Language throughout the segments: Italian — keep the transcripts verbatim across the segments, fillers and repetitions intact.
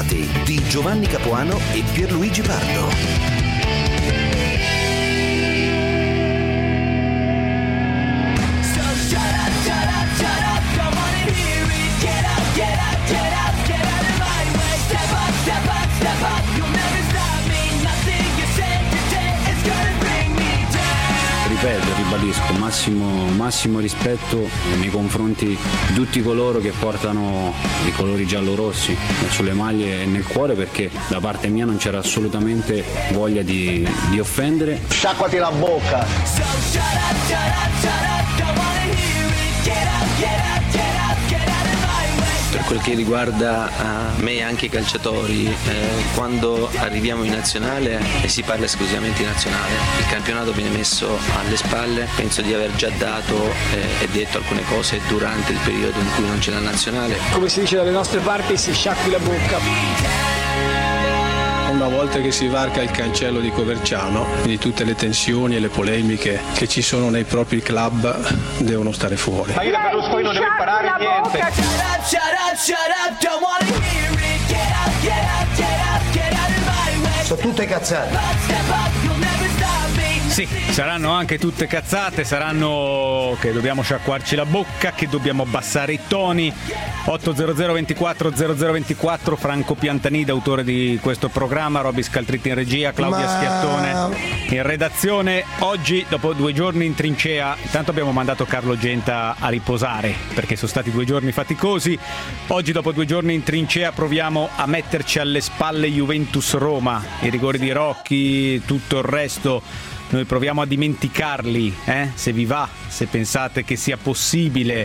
Party di Giovanni Capuano e Pierluigi Pardo. Ripeto, ribadisco, massimo, massimo rispetto nei confronti di tutti coloro che portano i colori giallo-rossi sulle maglie e nel cuore, perché da parte mia non c'era assolutamente voglia di, di offendere. Sciacquati la bocca! Per quel che riguarda me e anche i calciatori, eh, quando arriviamo in nazionale e si parla esclusivamente di nazionale, il campionato viene messo alle spalle. Penso di aver già dato eh, e detto alcune cose durante il periodo in cui non c'è la nazionale. Come si dice dalle nostre parti, si sciacqui la bocca. Una volta che si varca il cancello di Coverciano, quindi tutte le tensioni e le polemiche che ci sono nei propri club devono stare fuori. Ma io da Berlusconi non devo imparare niente. Sono tutte cazzate. Sì, saranno anche tutte cazzate, saranno che dobbiamo sciacquarci la bocca, che dobbiamo abbassare i toni. otto zero zero ventiquattro zero zero ventiquattro, Franco Piantanida, autore di questo programma, Robby Scaltritti in regia, Claudia Ma... Schiattone in redazione. Oggi, dopo due giorni in trincea, intanto abbiamo mandato Carlo Genta a riposare perché sono stati due giorni faticosi. Oggi, dopo due giorni in trincea, proviamo a metterci alle spalle Juventus-Roma, i rigori di Rocchi, tutto il resto. Noi proviamo a dimenticarli, eh? Se vi va, se pensate che sia possibile,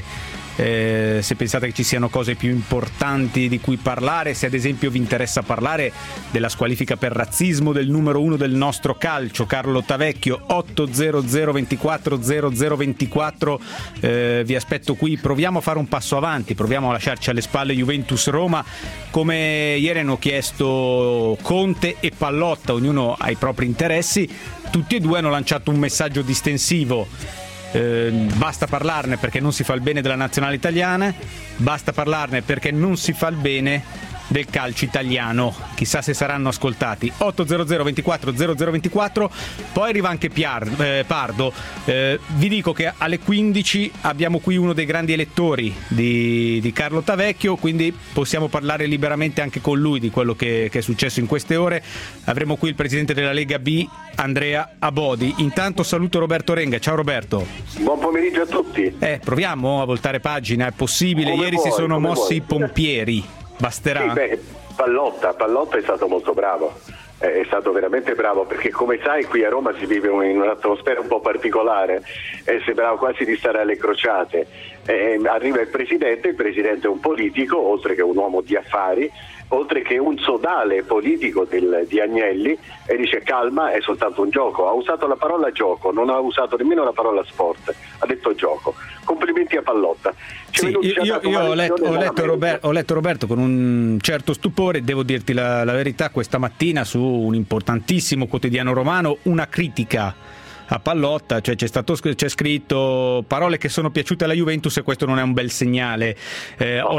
eh, se pensate che ci siano cose più importanti di cui parlare, se ad esempio vi interessa parlare della squalifica per razzismo del numero uno del nostro calcio, Carlo Tavecchio. Otto zero zero ventiquattro zero zero ventiquattro, eh, vi aspetto qui. Proviamo a fare un passo avanti, proviamo a lasciarci alle spalle Juventus-Roma. Come ieri hanno chiesto Conte e Pallotta, ognuno ha i propri interessi. Tutti e due hanno lanciato un messaggio distensivo. Eh, basta parlarne perché non si fa il bene della nazionale italiana, basta parlarne perché non si fa il bene del calcio italiano. Chissà se saranno ascoltati. Otto zero zero ventiquattro zero zero ventiquattro. Poi arriva anche Piar, eh, Pardo. Eh, vi dico che alle quindici abbiamo qui uno dei grandi elettori di, di Carlo Tavecchio, quindi possiamo parlare liberamente anche con lui di quello che, che è successo in queste ore. Avremo qui il presidente della Lega B, Andrea Abodi. Intanto saluto Roberto Renga. Ciao Roberto. Buon pomeriggio a tutti. Eh, proviamo a voltare pagina, è possibile. Come Ieri vuoi, si sono mossi vuoi. i pompieri. Basterà? Sì, beh, Pallotta, Pallotta è stato molto bravo, è stato veramente bravo, perché come sai qui a Roma si vive in un'atmosfera un po' particolare e sembrava quasi di stare alle crociate. Eh, arriva il presidente, il presidente è un politico, oltre che un uomo di affari, oltre che un sodale politico del, di Agnelli, e dice calma, è soltanto un gioco. Ha usato la parola gioco, non ha usato nemmeno la parola sport, ha detto gioco. Complimenti a Pallotta. Sì, io, io, io ho, letto, ho, letto Roberto, ho letto Roberto con un certo stupore, devo dirti la, la verità, questa mattina su un importantissimo quotidiano romano una critica a Pallotta, cioè c'è stato c'è scritto parole che sono piaciute alla Juventus e questo non è un bel segnale. Eh, ho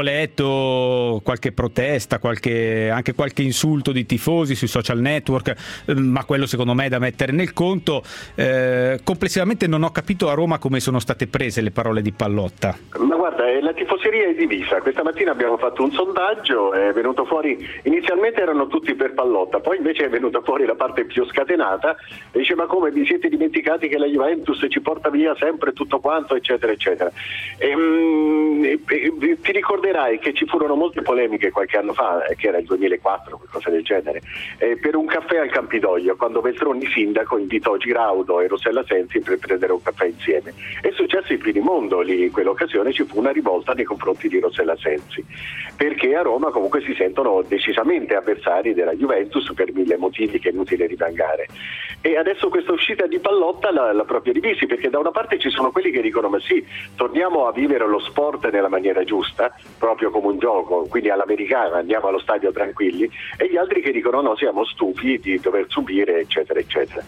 letto qualche protesta, qualche, anche qualche insulto di tifosi sui social network, eh, ma quello secondo me è da mettere nel conto. Eh, complessivamente non ho capito a Roma come sono state prese le parole di Pallotta. Ma guarda, la tifoseria è divisa. Questa mattina abbiamo fatto un sondaggio, è venuto fuori, inizialmente erano tutti per Pallotta, poi invece è venuta fuori la parte più scatenata e dice ma come vi siete dimenticati che la Juventus ci porta via sempre tutto quanto, eccetera eccetera. E, mm, e, e, ti ricorderai che ci furono molte polemiche qualche anno fa, eh, che era il duemilaquattro, qualcosa del genere, eh, per un caffè al Campidoglio, quando Veltroni sindaco invitò Giraudo e Rossella Sensi per prendere un caffè insieme. È successo in finimondo lì, in quell'occasione ci fu una rivolta nei confronti di Rossella Sensi, perché a Roma comunque si sentono decisamente avversari della Juventus per mille motivi che è inutile rivangare. E adesso questa uscita di Pallotta la, la propria divisi, perché da una parte ci sono quelli che dicono ma sì, torniamo a vivere lo sport nella maniera giusta, proprio come un gioco, quindi all'americana, andiamo allo stadio tranquilli, e gli altri che dicono no, siamo stufi di dover subire, eccetera eccetera.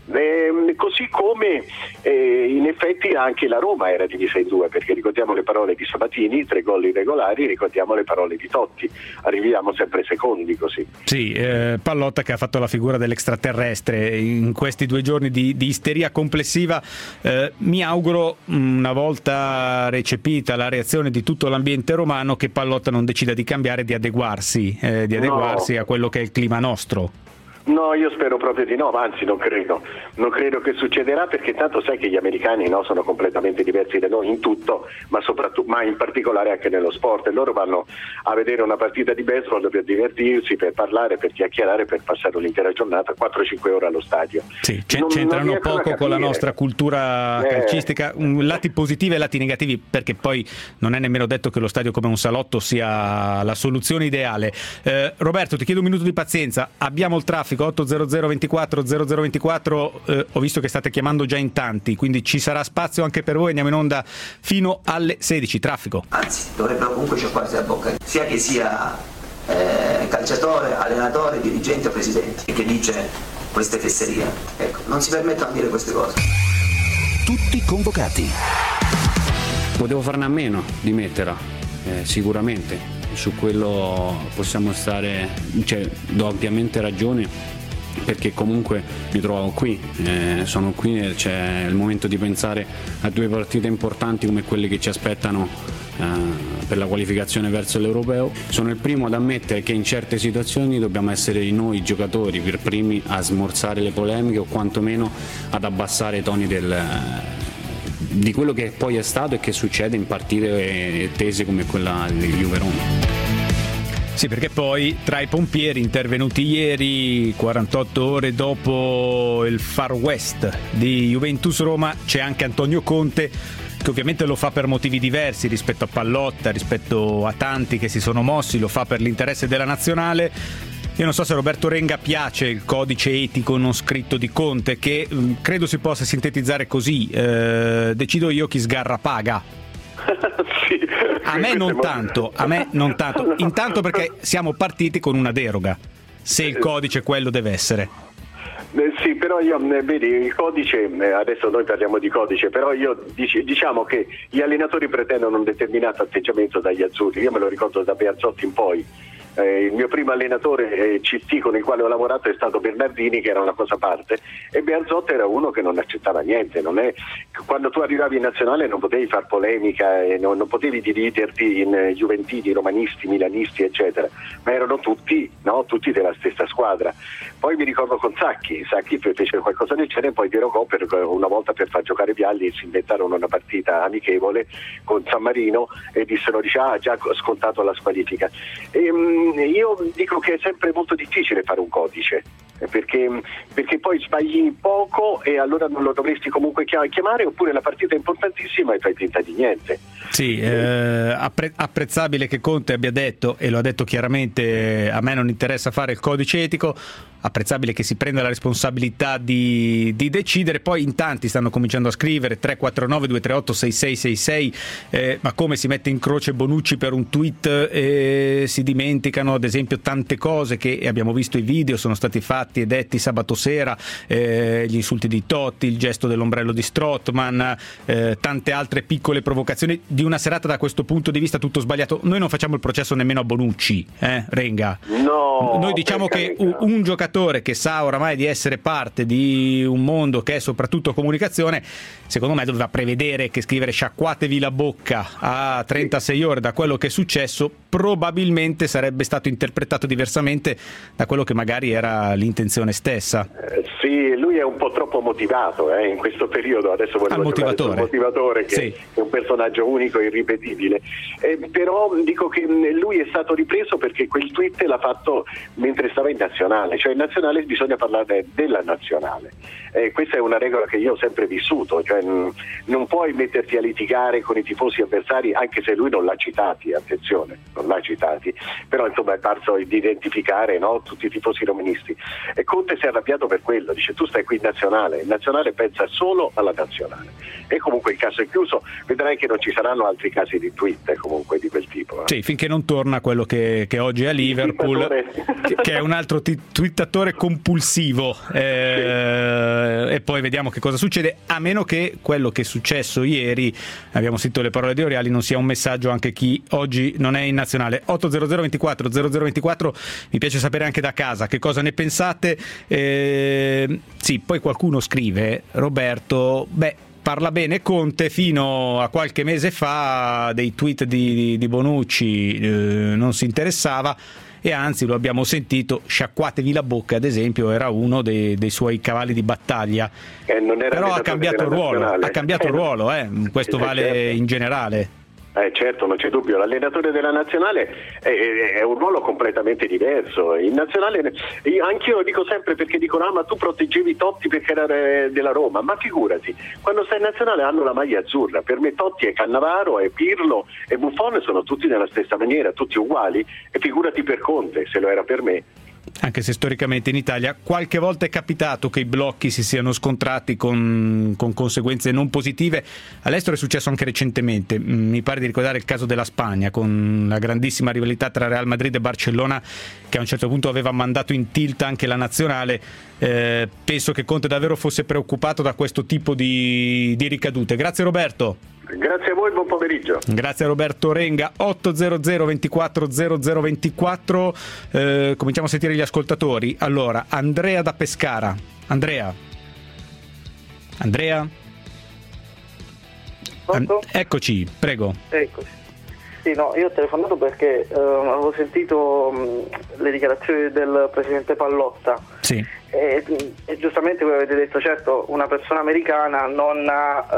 Eh, così come eh, in effetti anche la Roma era divisa in due, perché ricordiamo le parole di Sabatini, tre gol irregolari, ricordiamo le parole di Totti, arriviamo sempre secondi così. Sì, eh, Pallotta che ha fatto la figura dell'extraterrestre in questi due giorni di, di isteria complessiva. Eh, mi auguro, una volta recepita la reazione di tutto l'ambiente romano, che Pallotta non decida di cambiare, di adeguarsi, eh, di adeguarsi no. a quello che è il clima nostro. No, io spero proprio di no, anzi non credo, non credo che succederà, perché tanto sai che gli americani no, sono completamente diversi da noi in tutto, ma soprattutto, ma in particolare anche nello sport, e loro vanno a vedere una partita di baseball per divertirsi, per parlare, per chiacchierare, per passare l'intera giornata, quattro cinque ore allo stadio. Sì, non, c'entrano non poco con la nostra cultura eh. calcistica, lati positivi e lati negativi, perché poi non è nemmeno detto che lo stadio come un salotto sia la soluzione ideale. Eh, Roberto, ti chiedo un minuto di pazienza, abbiamo il traffico otto zero zero ventiquattro zero zero ventiquattro, eh, ho visto che state chiamando già in tanti, quindi ci sarà spazio anche per voi, andiamo in onda fino alle sedici. Traffico. Anzi, dovrebbero comunque sciacquarsi la bocca, sia che sia eh, calciatore, allenatore, dirigente o presidente, che dice queste fesserie. Ecco, non si permettano di dire queste cose. Tutti convocati. Potevo farne a meno di metterla, eh, sicuramente. Su quello possiamo stare, cioè, do ampiamente ragione, perché comunque mi trovo qui, eh, sono qui e c'è il momento di pensare a due partite importanti come quelle che ci aspettano eh, per la qualificazione verso l'Europeo. Sono il primo ad ammettere che in certe situazioni dobbiamo essere noi giocatori per primi a smorzare le polemiche, o quantomeno ad abbassare i toni del di quello che poi è stato e che succede in partite tese come quella di Juve-Roma. Sì, perché poi tra i pompieri intervenuti ieri, quarantotto ore dopo il Far West di Juventus-Roma, c'è anche Antonio Conte, che ovviamente lo fa per motivi diversi rispetto a Pallotta, rispetto a tanti che si sono mossi, lo fa per l'interesse della nazionale. Io non so se a Roberto Renga piace il codice etico non scritto di Conte, che mh, credo si possa sintetizzare così: eh, decido io chi sgarra paga. Sì, a me non tanto, a me non tanto. Intanto perché siamo partiti con una deroga, se il codice quello deve essere. Eh, sì, però io, eh, vedi, il codice, eh, adesso noi parliamo di codice, però io dic- diciamo che gli allenatori pretendono un determinato atteggiamento dagli azzurri. Io me lo ricordo da Bearzzotti in poi. Eh, il mio primo allenatore eh, C T con il quale ho lavorato è stato Bernardini, che era una cosa a parte, e Bearzzotti era uno che non accettava niente. Non è... Quando tu arrivavi in nazionale non potevi far polemica e non, non potevi dividerti in eh, juventini, romanisti, milanisti eccetera, ma erano tutti, no, tutti della stessa squadra. Poi mi ricordo con Sacchi, Sacchi fece qualcosa del genere, poi derogò per, una volta per far giocare Vialli, si inventarono una partita amichevole con San Marino e dissero, dice, ah, già scontato la squalifica. E, mh, io dico che è sempre molto difficile fare un codice, perché, perché poi sbagli poco e allora non lo dovresti comunque chiamare, oppure la partita è importantissima e fai finta di niente. Sì, eh, appre- apprezzabile che Conte abbia detto, e lo ha detto chiaramente, a me non interessa fare il codice etico. Apprezzabile che si prenda la responsabilità di, di decidere. Poi in tanti stanno cominciando a scrivere tre quattro nove due tre otto sei sei sei sei, eh, ma come si mette in croce Bonucci per un tweet, eh, si dimenticano ad esempio tante cose che abbiamo visto, i video sono stati fatti e detti sabato sera, eh, gli insulti di Totti, il gesto dell'ombrello di Strootman, eh, tante altre piccole provocazioni di una serata da questo punto di vista tutto sbagliato. Noi non facciamo il processo nemmeno a Bonucci, eh, Renga. No, noi diciamo che un, un giocatore che sa oramai di essere parte di un mondo che è soprattutto comunicazione, secondo me doveva prevedere che scrivere sciacquatevi la bocca a trentasei ore da quello che è successo probabilmente sarebbe stato interpretato diversamente da quello che magari era l'intenzione stessa. Eh, sì, lui è un po' troppo motivato eh, in questo periodo, adesso volevo giocare sul motivatore che sì. È un personaggio unico e irripetibile, eh, però dico che lui è stato ripreso perché quel tweet l'ha fatto mentre stava in nazionale, cioè in nazionale bisogna parlare della nazionale, eh, questa è una regola che io ho sempre vissuto, cioè n- non puoi metterti a litigare con i tifosi avversari, anche se lui non l'ha citati, attenzione, non l'ha citati, però insomma è parso di identificare, no, tutti i tifosi romanisti, e Conte si è arrabbiato per quello, dice tu stai qui in nazionale, il nazionale pensa solo alla nazionale, e comunque il caso è chiuso, vedrai che non ci saranno altri casi di tweet comunque di quel tipo. Eh. Sì, finché non torna quello che, che oggi è a Liverpool, che, che è un altro t- twittatore compulsivo, eh, eh, e poi vediamo che cosa succede, a meno che quello che è successo ieri, abbiamo sentito le parole di Oriali, non sia un messaggio anche chi oggi non è in nazionale. otto zero zero ventiquattro zero zero ventiquattro, mi piace sapere anche da casa che cosa ne pensate. Eh, sì, poi qualcuno scrive, Roberto, beh, parla bene Conte, fino a qualche mese fa dei tweet di, di, di Bonucci eh, non si interessava, e anzi lo abbiamo sentito, sciacquatevi la bocca ad esempio era uno dei, dei suoi cavalli di battaglia, eh, non era però ha cambiato il ruolo, ha cambiato il ruolo, eh. questo eh, vale certo. in generale. Eh certo, non c'è dubbio, l'allenatore della nazionale è, è un ruolo completamente diverso. In nazionale, io, anch'io lo dico sempre, perché dicono ah ma tu proteggevi Totti perché era della Roma, ma figurati, quando stai in nazionale hanno la maglia azzurra, per me Totti e Cannavaro e Pirlo e Buffon sono tutti nella stessa maniera, tutti uguali, e figurati per Conte se lo era per me. Anche se storicamente in Italia qualche volta è capitato che i blocchi si siano scontrati con, con conseguenze non positive, all'estero è successo anche recentemente, mi pare di ricordare il caso della Spagna con la grandissima rivalità tra Real Madrid e Barcellona che a un certo punto aveva mandato in tilt anche la nazionale. Eh, penso che Conte davvero fosse preoccupato da questo tipo di, di ricadute. Grazie Roberto. Grazie a voi, buon pomeriggio. Grazie a Roberto Renga. Otto zero zero ventiquattro zero zero ventiquattro, eh, cominciamo a sentire gli ascoltatori. Allora, Andrea da Pescara. Andrea. Andrea? An- eccoci, prego. Eccoci. Sì, no, io ho telefonato perché eh, avevo sentito mh, le dichiarazioni del presidente Pallotta. Sì. E, e giustamente voi avete detto, certo, una persona americana non,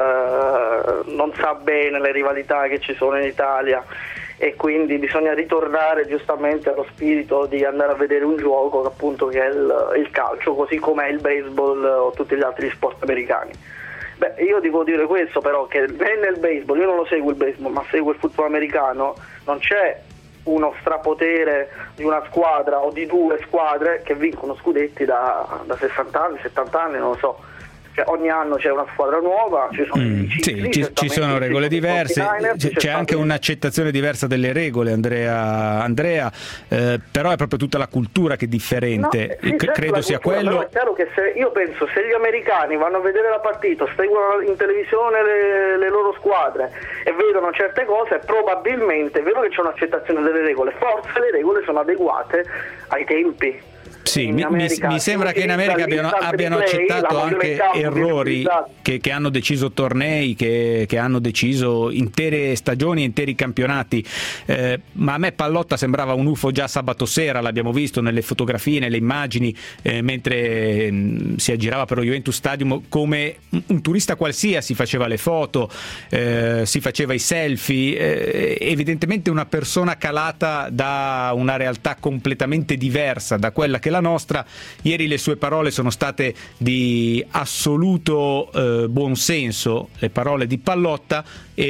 eh, non sa bene le rivalità che ci sono in Italia, e quindi bisogna ritornare giustamente allo spirito di andare a vedere un gioco appunto che è il, il calcio, così come è il baseball o tutti gli altri sport americani. Beh, io devo dire questo però, che nel baseball, io non lo seguo il baseball ma seguo il football americano, non c'è uno strapotere di una squadra o di due squadre che vincono scudetti da, da sessanta anni, settanta anni, non lo so. Cioè, ogni anno c'è una squadra nuova, ci sono, mm, cicli, sì, ci, ci sono regole diverse, c'è, c'è anche un'accettazione diversa delle regole, Andrea, Andrea eh, però è proprio tutta la cultura che è differente. No, sì, C- credo sia cultura, quello. Però è chiaro che se, io penso, se gli americani vanno a vedere la partita, seguono in televisione le, le loro squadre e vedono certe cose, probabilmente è vero che c'è un'accettazione delle regole, forse le regole sono adeguate ai tempi. Sì, mi, mi, mi sembra che in America abbiano, abbiano accettato anche errori che, che hanno deciso tornei, che, che hanno deciso intere stagioni, interi campionati, eh, ma a me Pallotta sembrava un U F O già sabato sera, l'abbiamo visto nelle fotografie, nelle immagini, eh, mentre mh, si aggirava per lo Juventus Stadium come un, un turista qualsiasi, faceva le foto, eh, si faceva i selfie, eh, evidentemente una persona calata da una realtà completamente diversa da quella che la nostra. Ieri le sue parole sono state di assoluto eh, buonsenso, le parole di Pallotta,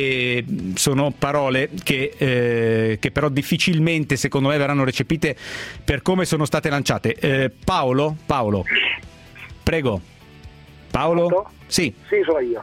e sono parole che, eh, che però difficilmente secondo me verranno recepite per come sono state lanciate. Eh, Paolo? Paolo? Prego. Paolo? Pronto? Sì. Sì, sono io.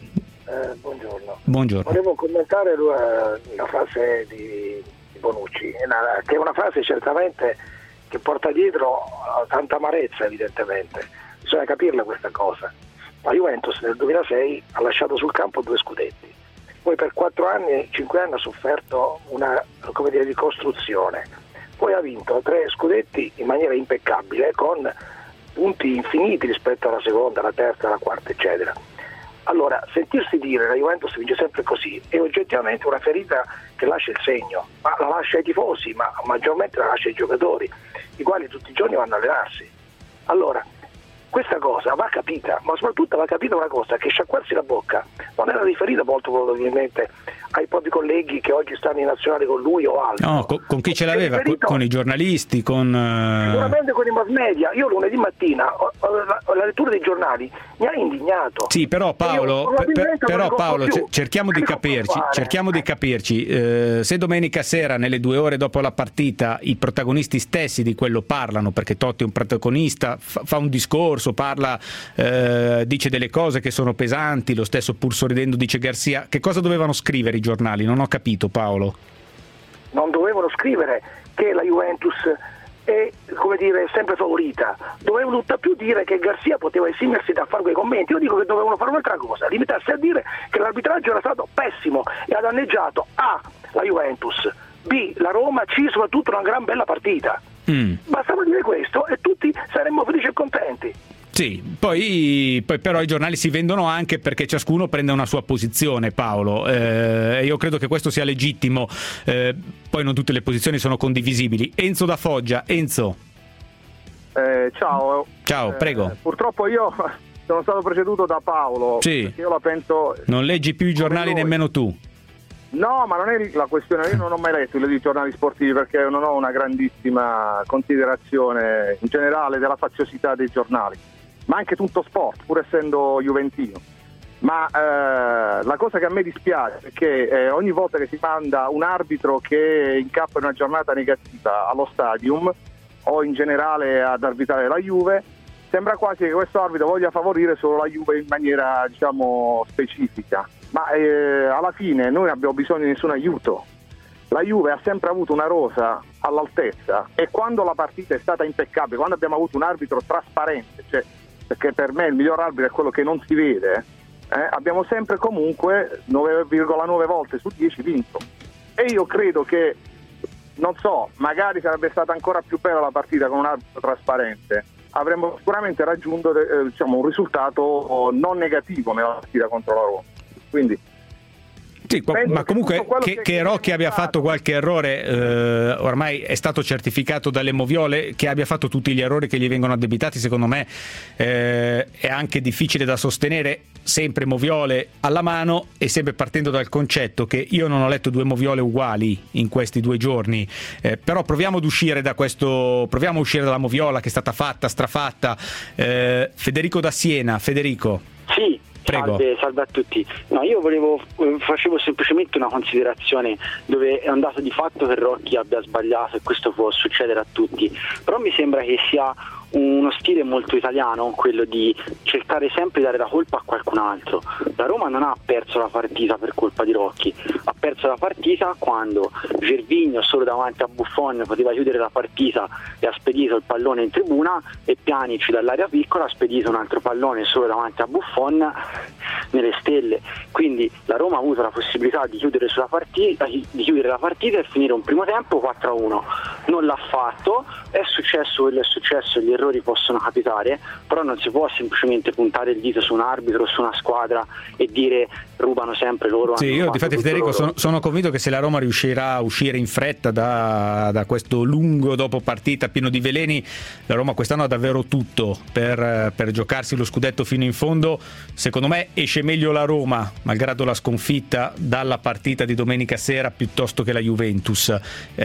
Eh, buongiorno. Buongiorno. Volevo commentare la, la frase di, di Bonucci, che è una frase certamente che porta dietro tanta amarezza, evidentemente. Bisogna capirla questa cosa. La Juventus nel duemilasei ha lasciato sul campo due scudetti, poi per quattro anni, cinque anni ha sofferto una, come dire, ricostruzione, poi ha vinto tre scudetti in maniera impeccabile, con punti infiniti rispetto alla seconda, alla terza, alla quarta, eccetera. Allora, sentirsi dire la Juventus vince sempre così è oggettivamente una ferita che lascia il segno, ma la lascia ai tifosi, ma maggiormente la lascia ai giocatori, i quali tutti i giorni vanno a allenarsi. Allora, questa cosa va capita, ma soprattutto va capita una cosa, che sciacquarsi la bocca non era riferita molto probabilmente ai propri colleghi che oggi stanno in nazionale con lui o altro. No, con, con chi ce l'aveva? Con, con i giornalisti? Con, uh... Sicuramente con i mass media. Io lunedì mattina ho, ho, la, la lettura dei giornali mi ha indignato. Sì, però Paolo, per, però Paolo cerchiamo di capirci, cerchiamo di capirci. Eh, se domenica sera, nelle due ore dopo la partita, i protagonisti stessi di quello parlano, perché Totti è un protagonista, fa, fa un discorso, parla, eh, dice delle cose che sono pesanti, lo stesso pur sorridendo dice Garcia, che cosa dovevano scrivere i giornali? Non ho capito, Paolo. Non dovevano scrivere che la Juventus è, come dire, sempre favorita. Dovevano tutta più dire che Garcia poteva esimersi da fare quei commenti. Io dico che dovevano fare un'altra cosa, limitarsi a dire che l'arbitraggio era stato pessimo e ha danneggiato A, la Juventus, B, la Roma, C, soprattutto una gran bella partita. Mm. Bastava dire questo e tutti saremmo felici e contenti. Sì, poi, poi però i giornali si vendono anche perché ciascuno prende una sua posizione, Paolo, e eh, io credo che questo sia legittimo, eh, poi non tutte le posizioni sono condivisibili. Enzo da Foggia. Enzo. Eh, ciao. Ciao, eh, prego. Purtroppo io sono stato preceduto da Paolo. Sì. Perché io la penso. Non leggi più i giornali nemmeno tu. No, ma non è la questione, io non ho mai letto i giornali sportivi perché non ho una grandissima considerazione in generale della faziosità dei giornali, ma anche tutto sport, pur essendo juventino. Ma eh, la cosa che a me dispiace è che eh, ogni volta che si manda un arbitro che incappa in una giornata negativa allo stadium o in generale ad arbitrare la Juve, sembra quasi che questo arbitro voglia favorire solo la Juve in maniera, diciamo, specifica. Ma eh, alla fine noi non abbiamo bisogno di nessun aiuto. La Juve ha sempre avuto una rosa all'altezza e quando la partita è stata impeccabile, quando abbiamo avuto un arbitro trasparente, cioè, perché per me il miglior arbitro è quello che non si vede, eh, abbiamo sempre comunque nove virgola nove volte su dieci vinto. E io credo che, non so, magari sarebbe stata ancora più bella la partita con un arbitro trasparente, avremmo sicuramente raggiunto eh, diciamo, un risultato non negativo nella partita contro la Roma. Quindi sì, ma comunque che, che, che Rocchi abbia fatto qualche errore, eh, ormai è stato certificato dalle Moviole, che abbia fatto tutti gli errori che gli vengono addebitati, secondo me eh, è anche difficile da sostenere, sempre Moviole alla mano e sempre partendo dal concetto che io non ho letto due Moviole uguali in questi due giorni, eh, però proviamo ad uscire da questo, proviamo a uscire dalla Moviola che è stata fatta, strafatta. eh, Federico da Siena. Federico. Sì. Prego. Salve, salve a tutti. No, io volevo facevo semplicemente una considerazione dove è un dato di fatto che Rocchi abbia sbagliato e questo può succedere a tutti, però mi sembra che sia uno stile molto italiano quello di cercare sempre di dare la colpa a qualcun altro. La Roma non ha perso la partita per colpa di Rocchi, ha perso la partita quando Gervinho solo davanti a Buffon poteva chiudere la partita e ha spedito il pallone in tribuna e Pjanic dall'area piccola ha spedito un altro pallone solo davanti a Buffon nelle stelle. Quindi la Roma ha avuto la possibilità di chiudere sulla partita, di chiudere la partita e finire un primo tempo quattro a uno. Non l'ha fatto, è successo quello è successo, gli errori possono capitare, però non si può semplicemente puntare il dito su un arbitro, su una squadra e dire rubano sempre loro. Sì, io difatti Federico sono, sono convinto che se la Roma riuscirà a uscire in fretta da, da questo lungo dopo partita pieno di veleni, la Roma quest'anno ha davvero tutto per, per giocarsi lo scudetto fino in fondo. Secondo me esce meglio la Roma, malgrado la sconfitta, dalla partita di domenica sera piuttosto che la Juventus.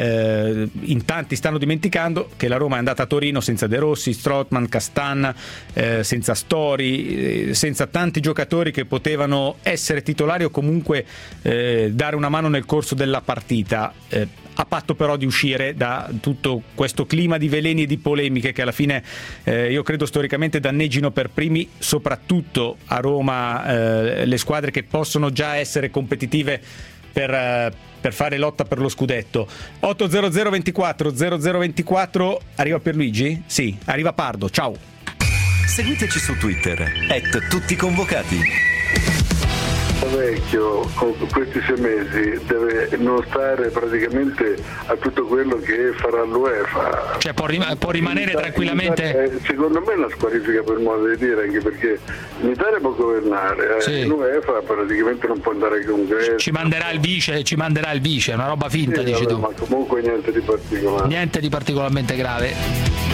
Eh, in tanti stanno dimenticando che la Roma è andata a Torino senza De Rossi, Strootman, Castan, eh, senza Stori, eh, senza tanti giocatori che potevano essere titolari o comunque eh, dare una mano nel corso della partita, eh, a patto però di uscire da tutto questo clima di veleni e di polemiche che alla fine eh, io credo storicamente danneggino per primi soprattutto a Roma eh, le squadre che possono già essere competitive per, eh, per fare lotta per lo scudetto. otto zero zero ventiquattro zero zero ventiquattro. Arriva Pierluigi? Sì, arriva Pardo. Ciao. Seguiteci su Twitter at tutti convocati. Vecchio con questi sei mesi deve non stare praticamente a tutto quello che farà l'UEFA, cioè può, rim- può rimanere in tranquillamente Italia, eh, secondo me è una squalifica per modo di dire, anche perché in Italia può governare, eh, sì. l'UEFA praticamente non può andare ai congressi, ci manderà il vice ci manderà il vice, è una roba finta, sì, dici vabbè, tu, ma comunque niente di particolare niente di particolarmente grave.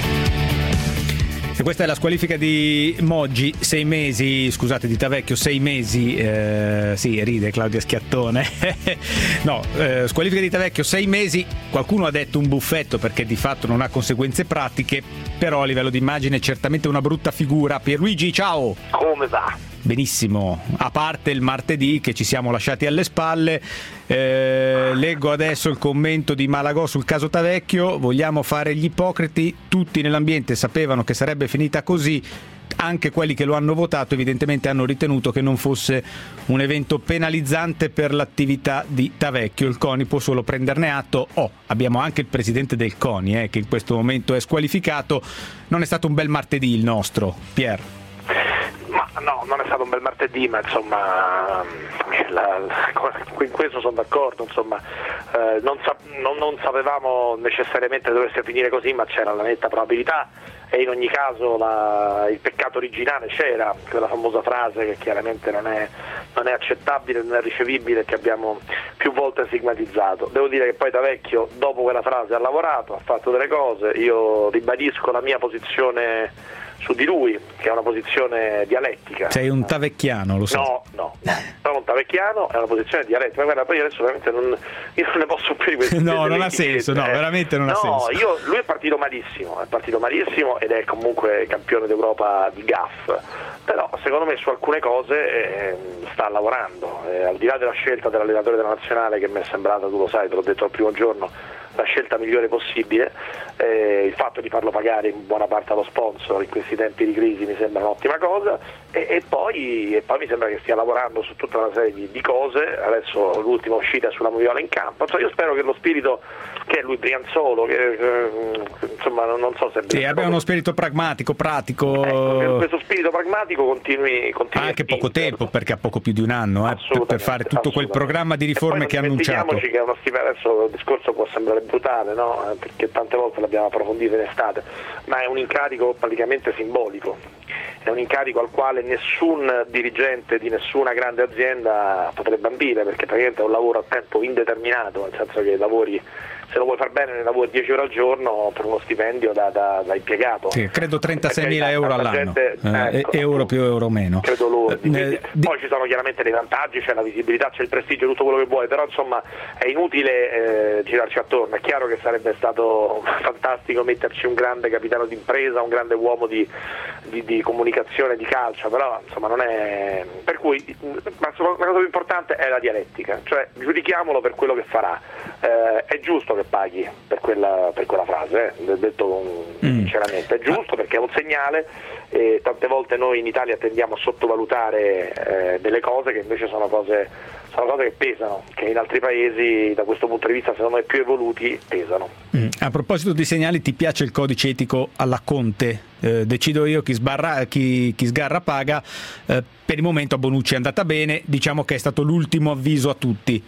E questa è la squalifica di Moggi, sei mesi, scusate, di Tavecchio, sei mesi, eh, sì, ride Claudia Schiattone, no, eh, squalifica di Tavecchio, sei mesi, qualcuno ha detto un buffetto perché di fatto non ha conseguenze pratiche, però a livello di immagine è certamente una brutta figura. Pierluigi, ciao! Come va? Benissimo, a parte il martedì che ci siamo lasciati alle spalle, eh, leggo adesso il commento di Malagò sul caso Tavecchio. Vogliamo fare gli ipocriti, tutti nell'ambiente sapevano che sarebbe finita così, anche quelli che lo hanno votato evidentemente hanno ritenuto che non fosse un evento penalizzante per l'attività di Tavecchio. Il CONI può solo prenderne atto. Oh, abbiamo anche il presidente del CONI eh, che in questo momento è squalificato. Non è stato un bel martedì il nostro, Pier. Ma no, non è stato un bel martedì, ma insomma la, la, in questo sono d'accordo, insomma eh, non, sa, non, non sapevamo necessariamente dovesse finire così, ma c'era la netta probabilità e in ogni caso la, il peccato originale c'era, quella famosa frase che chiaramente non è, non è accettabile, non è ricevibile, che abbiamo più volte stigmatizzato. Devo dire che poi Tavecchio dopo quella frase ha lavorato, ha fatto delle cose, io ribadisco la mia posizione su di lui, che è una posizione dialettica. Sei un tavecchiano, lo so. No, no, sono un tavecchiano, è una posizione dialettica, ma guarda, poi adesso veramente non, io non ne posso più di questi. No, non ha senso, no, veramente non no, ha senso. No, io, lui è partito malissimo, è partito malissimo ed è comunque campione d'Europa di gaff, però secondo me su alcune cose eh, sta lavorando, eh, al di là della scelta dell'allenatore della nazionale che mi è sembrata, tu lo sai, te l'ho detto al primo giorno, la scelta migliore possibile, eh, il fatto di farlo pagare in buona parte allo sponsor in questi tempi di crisi mi sembra un'ottima cosa e, e, poi, e poi mi sembra che stia lavorando su tutta una serie di, di cose, adesso l'ultima uscita sulla Moviola in campo, cioè io spero che lo spirito che è lui Brianzolo, che eh, insomma non, non so se... Sì, abbia uno spirito pragmatico, pratico... Ecco, questo spirito pragmatico continui... continui ha anche poco tempo, perché ha poco più di un anno eh, per, per fare tutto quel programma di riforme che ha annunciato. Che è uno stipendio, adesso il discorso può sembrare brutale, no? Perché tante volte l'abbiamo approfondito in estate, ma è un incarico praticamente simbolico, è un incarico al quale nessun dirigente di nessuna grande azienda potrebbe ambire, perché praticamente è un lavoro a tempo indeterminato, nel senso che lavori, se lo vuoi far bene ne lavori dieci ore al giorno per uno stipendio da, da, da impiegato. Sì, credo trentaseimila euro all'anno, gente, eh, ecco, euro più euro meno. Credo lordi. Eh, di... Poi ci sono chiaramente dei vantaggi, c'è la visibilità, c'è il prestigio, tutto quello che vuoi, però insomma è inutile eh, girarci attorno. È chiaro che sarebbe stato fantastico metterci un grande capitano d'impresa, un grande uomo di, di, di comunicazione, di calcio, però insomma non è... Per cui ma la cosa più importante è la dialettica, cioè giudichiamolo per quello che farà. Eh, è giusto che paghi per quella, per quella frase, eh, detto sinceramente, è giusto perché è un segnale e tante volte noi in Italia tendiamo a sottovalutare eh, delle cose che invece sono cose, sono cose che pesano, che in altri paesi da questo punto di vista secondo me più evoluti pesano. Mm. A proposito di segnali, ti piace il codice etico alla Conte? Eh, decido io chi, sbarra, chi, chi sgarra paga, eh, per il momento a Bonucci è andata bene, diciamo che è stato l'ultimo avviso a tutti.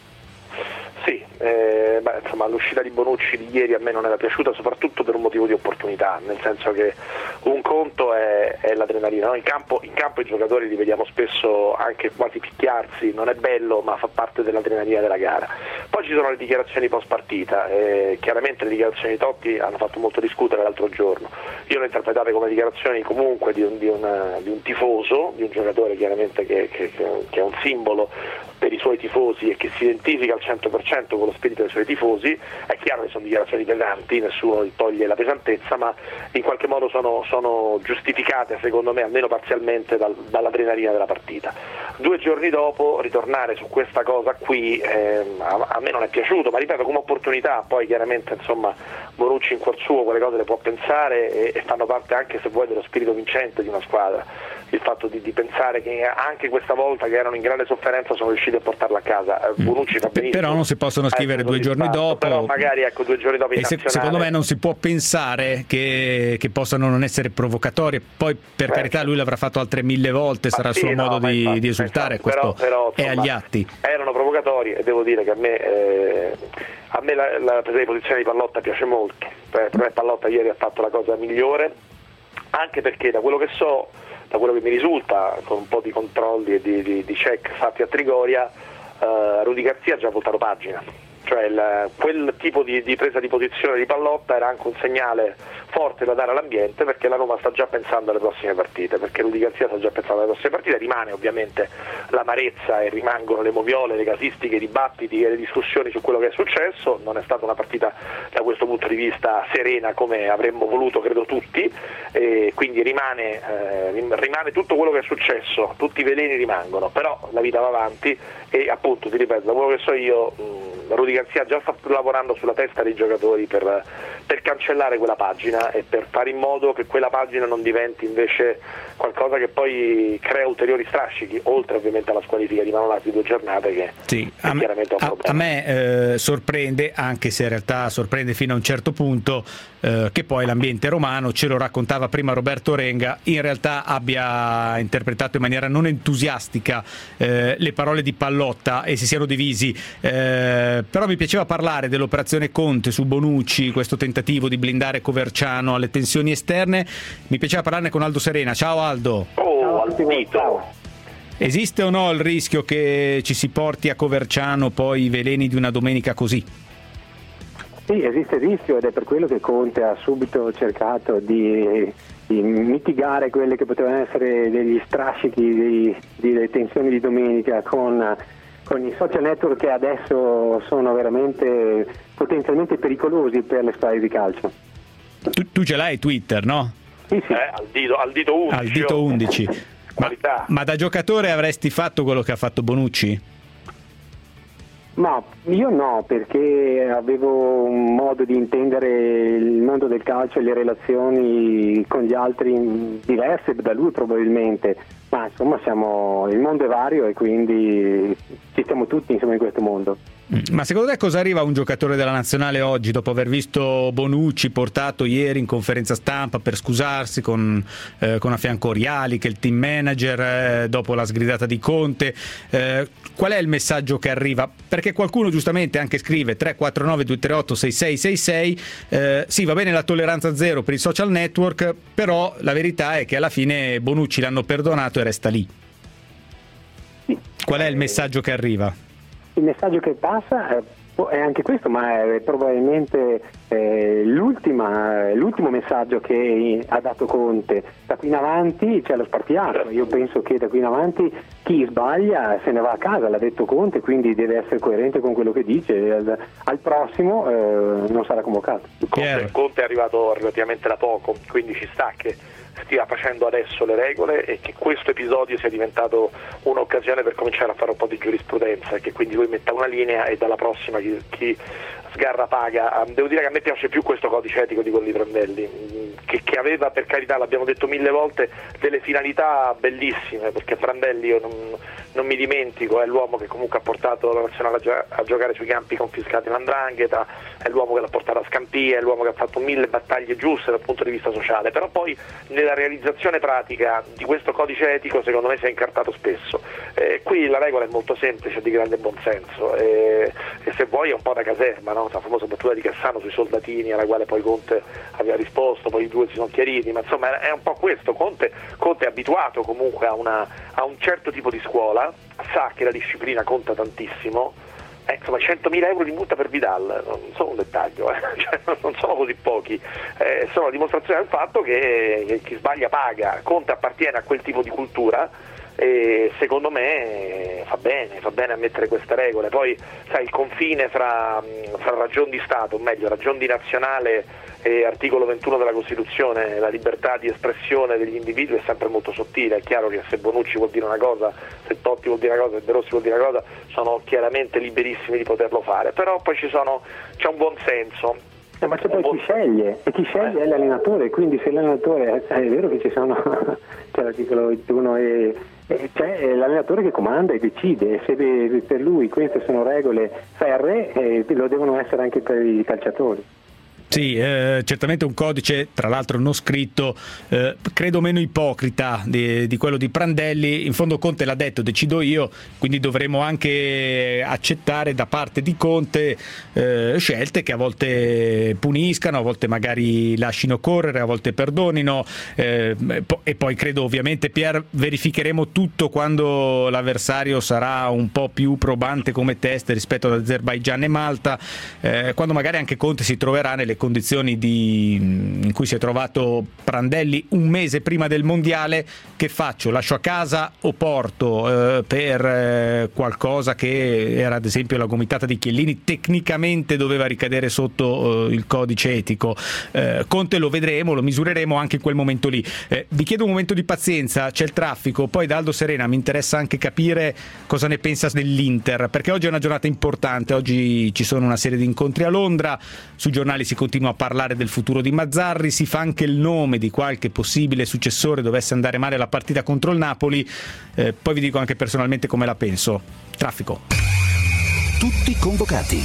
Sì, eh, beh, insomma l'uscita di Bonucci di ieri a me non era piaciuta, soprattutto per un motivo di opportunità, nel senso che un conto è, è l'adrenalina, no? in, campo, in campo i giocatori li vediamo spesso anche quasi picchiarsi, non è bello ma fa parte dell'adrenalina della gara. Poi ci sono le dichiarazioni post partita, eh, chiaramente le dichiarazioni di Totti hanno fatto molto discutere l'altro giorno, io le interpretate come dichiarazioni comunque di un, di un, di un tifoso, di un giocatore chiaramente che, che, che è un simbolo per i suoi tifosi e che si identifica al cento per cento con lo spirito dei suoi tifosi. È chiaro che sono dichiarazioni pesanti, nessuno toglie la pesantezza, ma in qualche modo sono, sono giustificate secondo me almeno parzialmente dal, dall'adrenalina della partita. Due giorni dopo ritornare su questa cosa qui eh, a, a me non è piaciuto, ma ripeto come opportunità, poi chiaramente insomma Bonucci in cuor suo quelle cose le può pensare e, e fanno parte anche se vuoi dello spirito vincente di una squadra, il fatto di, di pensare che anche questa volta che erano in grande sofferenza sono riusciti a portarla a casa. Bonucci va benissimo, però non si possono scrivere due giorni dopo, però magari ecco due giorni dopo in e se, secondo me non si può pensare che, che possano non essere provocatorie, poi per Beh, carità lui l'avrà fatto altre mille volte, sarà sì, il suo no, modo di, infatti, di esultare, infatti, questo però, però, è insomma, agli atti. Erano provocatori e devo dire che a me eh, a me la, la presa di posizione di Pallotta piace molto, per me Pallotta ieri ha fatto la cosa migliore, anche perché da quello che so, da quello che mi risulta con un po' di controlli e di, di, di check fatti a Trigoria, uh, Rudy Garcia ha già voltato pagina, cioè il, quel tipo di, di presa di posizione di Pallotta era anche un segnale forte da dare all'ambiente, perché la Roma sta già pensando alle prossime partite, perché Rudy Garcia sta già pensando alle prossime partite, rimane ovviamente l'amarezza e rimangono le moviole, le casistiche, i dibattiti e le discussioni su quello che è successo. Non è stata una partita da questo punto di vista serena come avremmo voluto credo tutti, e quindi rimane, eh, rimane tutto quello che è successo, tutti i veleni rimangono, però la vita va avanti e appunto ti ripeto, da quello che so io mh, Rudi Garcia già sta lavorando sulla testa dei giocatori per, per cancellare quella pagina e per fare in modo che quella pagina non diventi invece qualcosa che poi crea ulteriori strascichi, oltre ovviamente alla squalifica di Manolas di due giornate che sì, è a, chiaramente un a, problema. A me eh, sorprende, anche se in realtà sorprende fino a un certo punto, eh, che poi l'ambiente romano, ce lo raccontava prima Roberto Renga, in realtà abbia interpretato in maniera non entusiastica eh, le parole di Pallotta e si siano divisi. Eh, però mi piaceva parlare dell'operazione Conte su Bonucci, questo tentativo di blindare Coverciano alle tensioni esterne. Mi piaceva parlarne con Aldo Serena. Ciao Aldo. Oh, Aldito. Esiste o no il rischio che ci si porti a Coverciano poi i veleni di una domenica così? Sì, esiste il rischio ed è per quello che Conte ha subito cercato di, di mitigare quelle che potevano essere degli strascichi di, di, delle tensioni di domenica con, con i social network che adesso sono veramente potenzialmente pericolosi per le squadre di calcio. Tu, tu ce l'hai Twitter, no? Sì, sì. Eh, al dito, al dito undici. Al dito undici. Ma, ma da giocatore avresti fatto quello che ha fatto Bonucci? Ma io no, perché avevo un modo di intendere il mondo del calcio e le relazioni con gli altri diverse da lui probabilmente, ma insomma siamo, il mondo è vario e quindi ci stiamo tutti insomma in questo mondo. Ma secondo te cosa arriva a un giocatore della nazionale oggi dopo aver visto Bonucci portato ieri in conferenza stampa per scusarsi con, eh, con a fianco Riali che è il team manager eh, dopo la sgridata di Conte? Eh, qual è il messaggio che arriva? Perché qualcuno giustamente anche scrive tre quattro nove due tre otto sei sei sei sei, eh, sì, va bene la tolleranza zero per i social network, però la verità è che alla fine Bonucci l'hanno perdonato e resta lì. Qual è il messaggio che arriva? Il messaggio che passa è, è anche questo, ma è probabilmente eh, l'ultima, l'ultimo messaggio che ha dato Conte. Da qui in avanti c'è lo spartiacque. Io penso che da qui in avanti chi sbaglia se ne va a casa, l'ha detto Conte, quindi deve essere coerente con quello che dice. Al, al prossimo eh, non sarà convocato. Conte, Conte è arrivato relativamente da poco, quindi ci sta che stia facendo adesso le regole e che questo episodio sia diventato un'occasione per cominciare a fare un po' di giurisprudenza e che quindi lui metta una linea e dalla prossima chi, chi sgarra paga. Devo dire che a me piace più questo codice etico di quello di Prandelli, che, che aveva, per carità, l'abbiamo detto mille volte, delle finalità bellissime, perché Prandelli io non, non mi dimentico, è l'uomo che comunque ha portato la nazionale a, gio- a giocare sui campi confiscati in 'Ndrangheta, è l'uomo che l'ha portata a Scampia, è l'uomo che ha fatto mille battaglie giuste dal punto di vista sociale, però poi nella realizzazione pratica di questo codice etico secondo me si è incartato spesso. Eh, qui la regola è molto semplice, di grande buonsenso e, e se vuoi è un po' da caserma, no? La famosa battuta di Cassano sui soldatini alla quale poi Conte aveva risposto, poi i due si sono chiariti, ma insomma è un po' questo. Conte, Conte è abituato comunque a, una, a un certo tipo di scuola, sa che la disciplina conta tantissimo. Eh, insomma centomila euro di multa per Vidal non sono un dettaglio, eh. Cioè, non sono così pochi, eh, sono la dimostrazione del fatto che, che chi sbaglia paga. Conte appartiene a quel tipo di cultura e secondo me fa bene, fa bene a mettere queste regole. Poi sai, il confine fra, fra ragion di Stato, o meglio ragion di nazionale e articolo ventuno della Costituzione, la libertà di espressione degli individui è sempre molto sottile. È chiaro che se Bonucci vuol dire una cosa, se Totti vuol dire una cosa, se De Rossi vuol dire una cosa, sono chiaramente liberissimi di poterlo fare, però poi ci sono, c'è un buon senso. Eh, ma c'è poi chi sceglie, e chi sceglie eh. è l'allenatore, quindi se l'allenatore, è, è vero che ci sono, c'è l'articolo ventuno e, e c'è l'allenatore che comanda e decide, e se per lui queste sono regole ferree, eh, lo devono essere anche per i calciatori. Sì, eh, certamente un codice, tra l'altro non scritto, eh, credo meno ipocrita di, di quello di Prandelli. In fondo Conte l'ha detto, decido io, quindi dovremo anche accettare da parte di Conte eh, scelte che a volte puniscano, a volte magari lasciano correre, a volte perdonino, eh, e poi credo ovviamente, Pier, verificheremo tutto quando l'avversario sarà un po' più probante come test rispetto ad Azerbaigian e Malta, eh, quando magari anche Conte si troverà nelle condizioni di, in cui si è trovato Prandelli un mese prima del mondiale, che faccio? Lascio a casa o porto eh, per eh, qualcosa che era ad esempio la gomitata di Chiellini, tecnicamente doveva ricadere sotto eh, il codice etico. eh, Conte lo vedremo, lo misureremo anche in quel momento lì. eh, vi chiedo un momento di pazienza, c'è il traffico, poi da Aldo Serena mi interessa anche capire cosa ne pensa dell'Inter, perché oggi è una giornata importante, oggi ci sono una serie di incontri a Londra, sui giornali si continua a parlare del futuro di Mazzarri, si fa anche il nome di qualche possibile successore dovesse andare male la partita contro il Napoli. eh, poi vi dico anche personalmente come la penso. Traffico. Tutti convocati.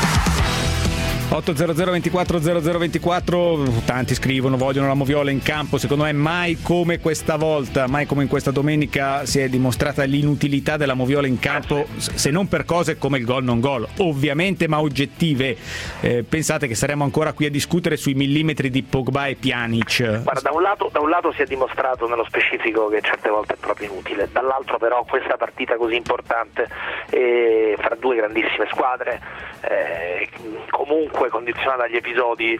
otto zero zero ventiquattro zero zero ventiquattro, tanti scrivono, vogliono la Moviola in campo. Secondo me mai come questa volta, mai come in questa domenica si è dimostrata l'inutilità della Moviola in campo, se non per cose come il gol non gol, ovviamente, ma oggettive. Eh, pensate che saremo ancora qui a discutere sui millimetri di Pogba e Pjanic? Guarda, da un lato, da un lato si è dimostrato nello specifico che certe volte è proprio inutile, dall'altro però questa partita così importante eh, fra due grandissime squadre, eh, comunque condizionata dagli episodi,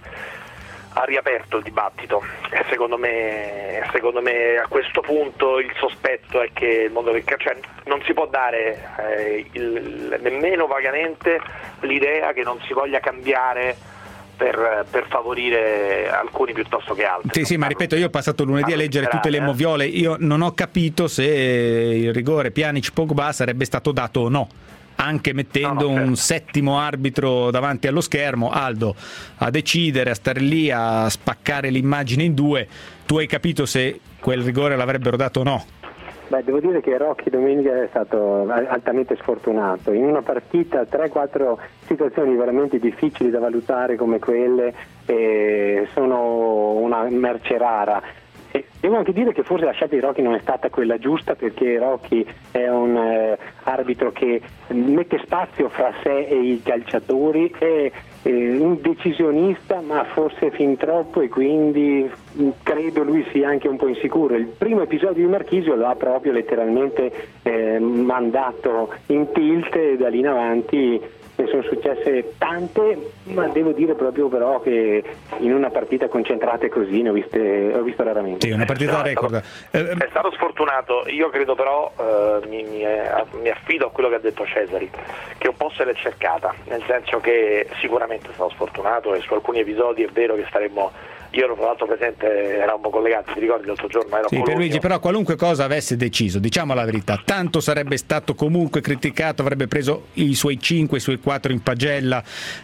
ha riaperto il dibattito e secondo me, secondo me a questo punto il sospetto è che il mondo del calcio, cioè, non si può dare eh, il, nemmeno vagamente l'idea che non si voglia cambiare Per, per favorire alcuni piuttosto che altri. Sì, sì, ma ripeto, io ho passato lunedì a leggere tutte le moviole, io non ho capito se il rigore Pjanic-Pogba sarebbe stato dato o no, anche mettendo no, no, certo. un settimo arbitro davanti allo schermo, Aldo, a decidere, a stare lì, a spaccare l'immagine in due. Tu hai capito se quel rigore l'avrebbero dato o no? Beh, devo dire che Rocchi domenica è stato altamente sfortunato. In una partita tre quattro situazioni veramente difficili da valutare come quelle eh, sono una merce rara. E devo anche dire che forse la scelta di Rocchi non è stata quella giusta, perché Rocchi è un eh, arbitro che mette spazio fra sé e i calciatori, è eh, un decisionista ma forse fin troppo, e quindi mh, credo lui sia anche un po' insicuro. Il primo episodio di Marchisio lo ha proprio letteralmente eh, mandato in tilt, e da lì in avanti ne sono successe tante, ma devo dire proprio però che in una partita concentrata così ne ho viste ho visto raramente. Sì, una partita da record. È stato, è stato sfortunato, io credo però eh, mi, mi, mi affido a quello che ha detto Cesari, che un po' se l'è cercata, nel senso che sicuramente è stato sfortunato e su alcuni episodi è vero che staremmo. Io ero tra l'altro presente, eravamo collegati, ti ricordi l'altro giorno? Ero sì, Pierluigi, però qualunque cosa avesse deciso, diciamo la verità, tanto sarebbe stato comunque criticato, avrebbe preso i suoi cinque, i suoi quattro in pagella.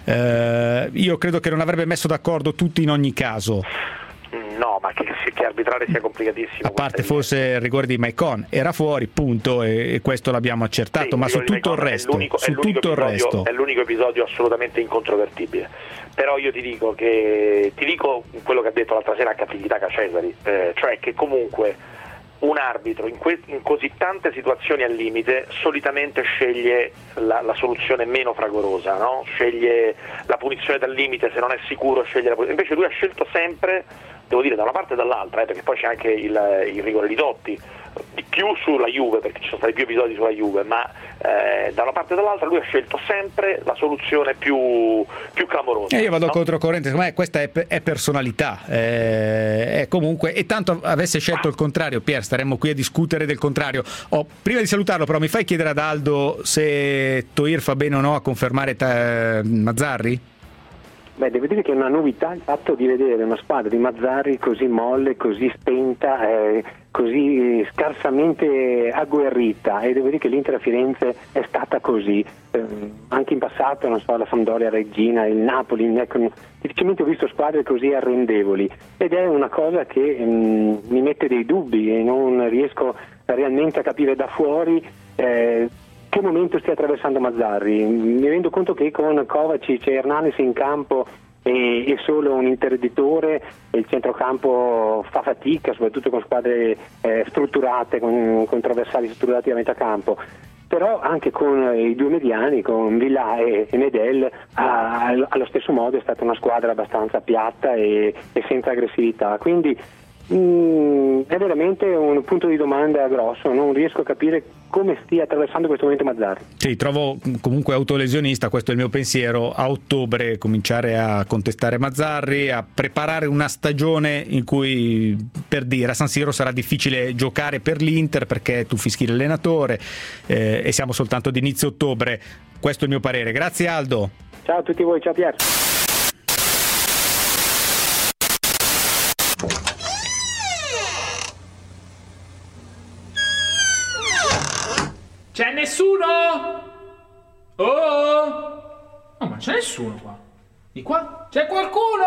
Eh, io credo che non avrebbe messo d'accordo tutti in ogni caso. No, ma che, che arbitrare sia complicatissimo. A parte forse il rigore di Maicon, era fuori, punto, e, e questo l'abbiamo accertato, sì, ma su tutto il resto, su tutto il resto è l'unico episodio assolutamente incontrovertibile. Però io ti dico che ti dico quello che ha detto l'altra sera anche a Piglitaca Cesari, eh, cioè che comunque un arbitro in, que- in così tante situazioni al limite solitamente sceglie la, la soluzione meno fragorosa, no? Sceglie la punizione dal limite, se non è sicuro sceglie la punizione. Invece lui ha scelto sempre, devo dire, da una parte e dall'altra, eh, perché poi c'è anche il, il rigore di Totti, di più sulla Juve, perché ci sono stati più episodi sulla Juve, ma eh, da una parte e dall'altra lui ha scelto sempre la soluzione più, più clamorosa. E io vado no? controcorrente, secondo me questa è, è personalità, eh, è comunque, e tanto avesse scelto il contrario, Pier, staremmo qui a discutere del contrario. Oh, prima di salutarlo però mi fai chiedere ad Aldo se Toir fa bene o no a confermare ta- Mazzarri? Beh, devo dire che è una novità il fatto di vedere una squadra di Mazzarri così molle, così spenta, eh, così scarsamente agguerrita, e devo dire che l'Inter a Firenze è stata così, eh, anche in passato, non so, la Sampdoria, Reggina, il Napoli, ecco, difficilmente ho visto squadre così arrendevoli, ed è una cosa che mh, mi mette dei dubbi e non riesco realmente a capire da fuori eh, che momento stia attraversando Mazzarri. Mi rendo conto che con Kovacic e Hernanes in campo e, e solo un interditore, il centrocampo fa fatica, soprattutto con squadre eh, strutturate, con controversali strutturati a metà campo. Però anche con i due mediani, con Villa e, e Medel, a, allo stesso modo è stata una squadra abbastanza piatta e, e senza aggressività. Quindi mm, è veramente un punto di domanda grosso, non riesco a capire come stia attraversando questo momento Mazzarri. Sì, trovo comunque autolesionista, questo è il mio pensiero, a ottobre cominciare a contestare Mazzarri, a preparare una stagione in cui, per dire, a San Siro sarà difficile giocare per l'Inter perché tu fischi l'allenatore eh, e siamo soltanto ad inizio ottobre. Questo è il mio parere. Grazie Aldo. Ciao a tutti voi, ciao Pier. C'è nessuno? Oh! No, ma c'è nessuno qua. Di qua? C'è qualcuno?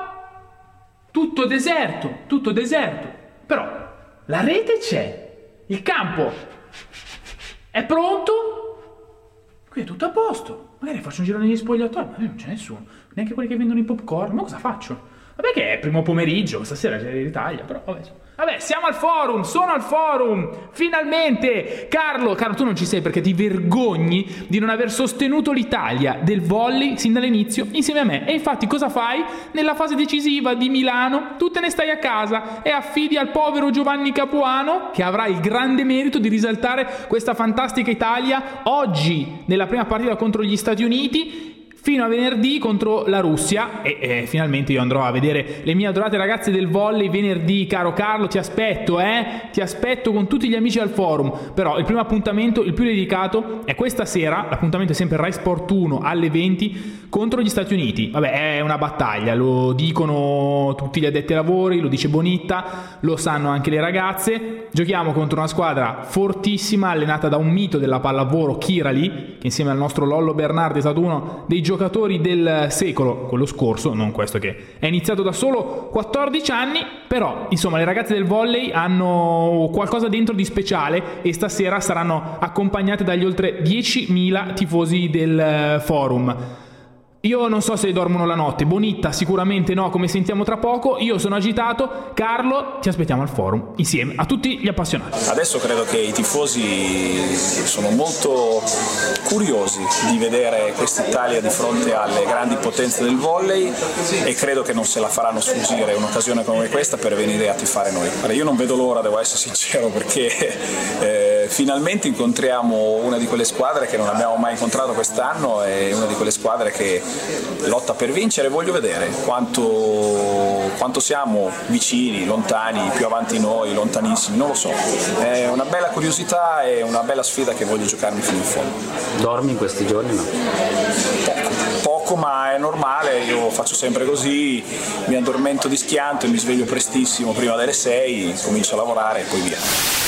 Tutto deserto, tutto deserto. Però la rete c'è. Il campo è pronto. Qui è tutto a posto. Magari faccio un giro negli spogliatoi, ma non c'è nessuno. Neanche quelli che vendono i popcorn. Ma cosa faccio? Vabbè che è primo pomeriggio, stasera c'è l'Italia, però vabbè. Vabbè, siamo al forum, sono al forum, finalmente! Carlo, Carlo, tu non ci sei perché ti vergogni di non aver sostenuto l'Italia del volley sin dall'inizio insieme a me. E infatti cosa fai? Nella fase decisiva di Milano tu te ne stai a casa e affidi al povero Giovanni Capuano, che avrà il grande merito di risaltare questa fantastica Italia oggi nella prima partita contro gli Stati Uniti, fino a venerdì contro la Russia e, e finalmente io andrò a vedere le mie adorate ragazze del volley venerdì. Caro Carlo, ti aspetto, eh? Ti aspetto con tutti gli amici al forum. Però il primo appuntamento, il più dedicato, è questa sera. L'appuntamento è sempre Rai Sport uno alle venti contro gli Stati Uniti. Vabbè, è una battaglia, lo dicono tutti gli addetti ai lavori, lo dice Bonitta, lo sanno anche le ragazze. Giochiamo contro una squadra fortissima, allenata da un mito della pallavolo, Kirali, che insieme al nostro Lollo Bernardi è stato uno dei giocatori del secolo, quello scorso, non questo che è iniziato da solo quattordici anni, però insomma le ragazze del volley hanno qualcosa dentro di speciale e stasera saranno accompagnate dagli oltre diecimila tifosi del forum. Io non so se dormono la notte, Bonitta sicuramente no, come sentiamo tra poco. Io sono agitato. Carlo, ti aspettiamo al forum insieme a tutti gli appassionati. Adesso credo che i tifosi sono molto curiosi di vedere quest'Italia di fronte alle grandi potenze del volley e credo che non se la faranno sfuggire un'occasione come questa per venire a tifare noi. Allora, io non vedo l'ora, devo essere sincero, perché eh, finalmente incontriamo una di quelle squadre che non abbiamo mai incontrato quest'anno e una di quelle squadre che lotta per vincere. Voglio vedere quanto, quanto siamo vicini, lontani, più avanti noi, lontanissimi, non lo so. È una bella curiosità e una bella sfida che voglio giocarmi fino in fondo. Dormi in questi giorni? No? Poco, poco, ma è normale, io faccio sempre così, mi addormento di schianto e mi sveglio prestissimo prima delle sei, comincio a lavorare e poi via.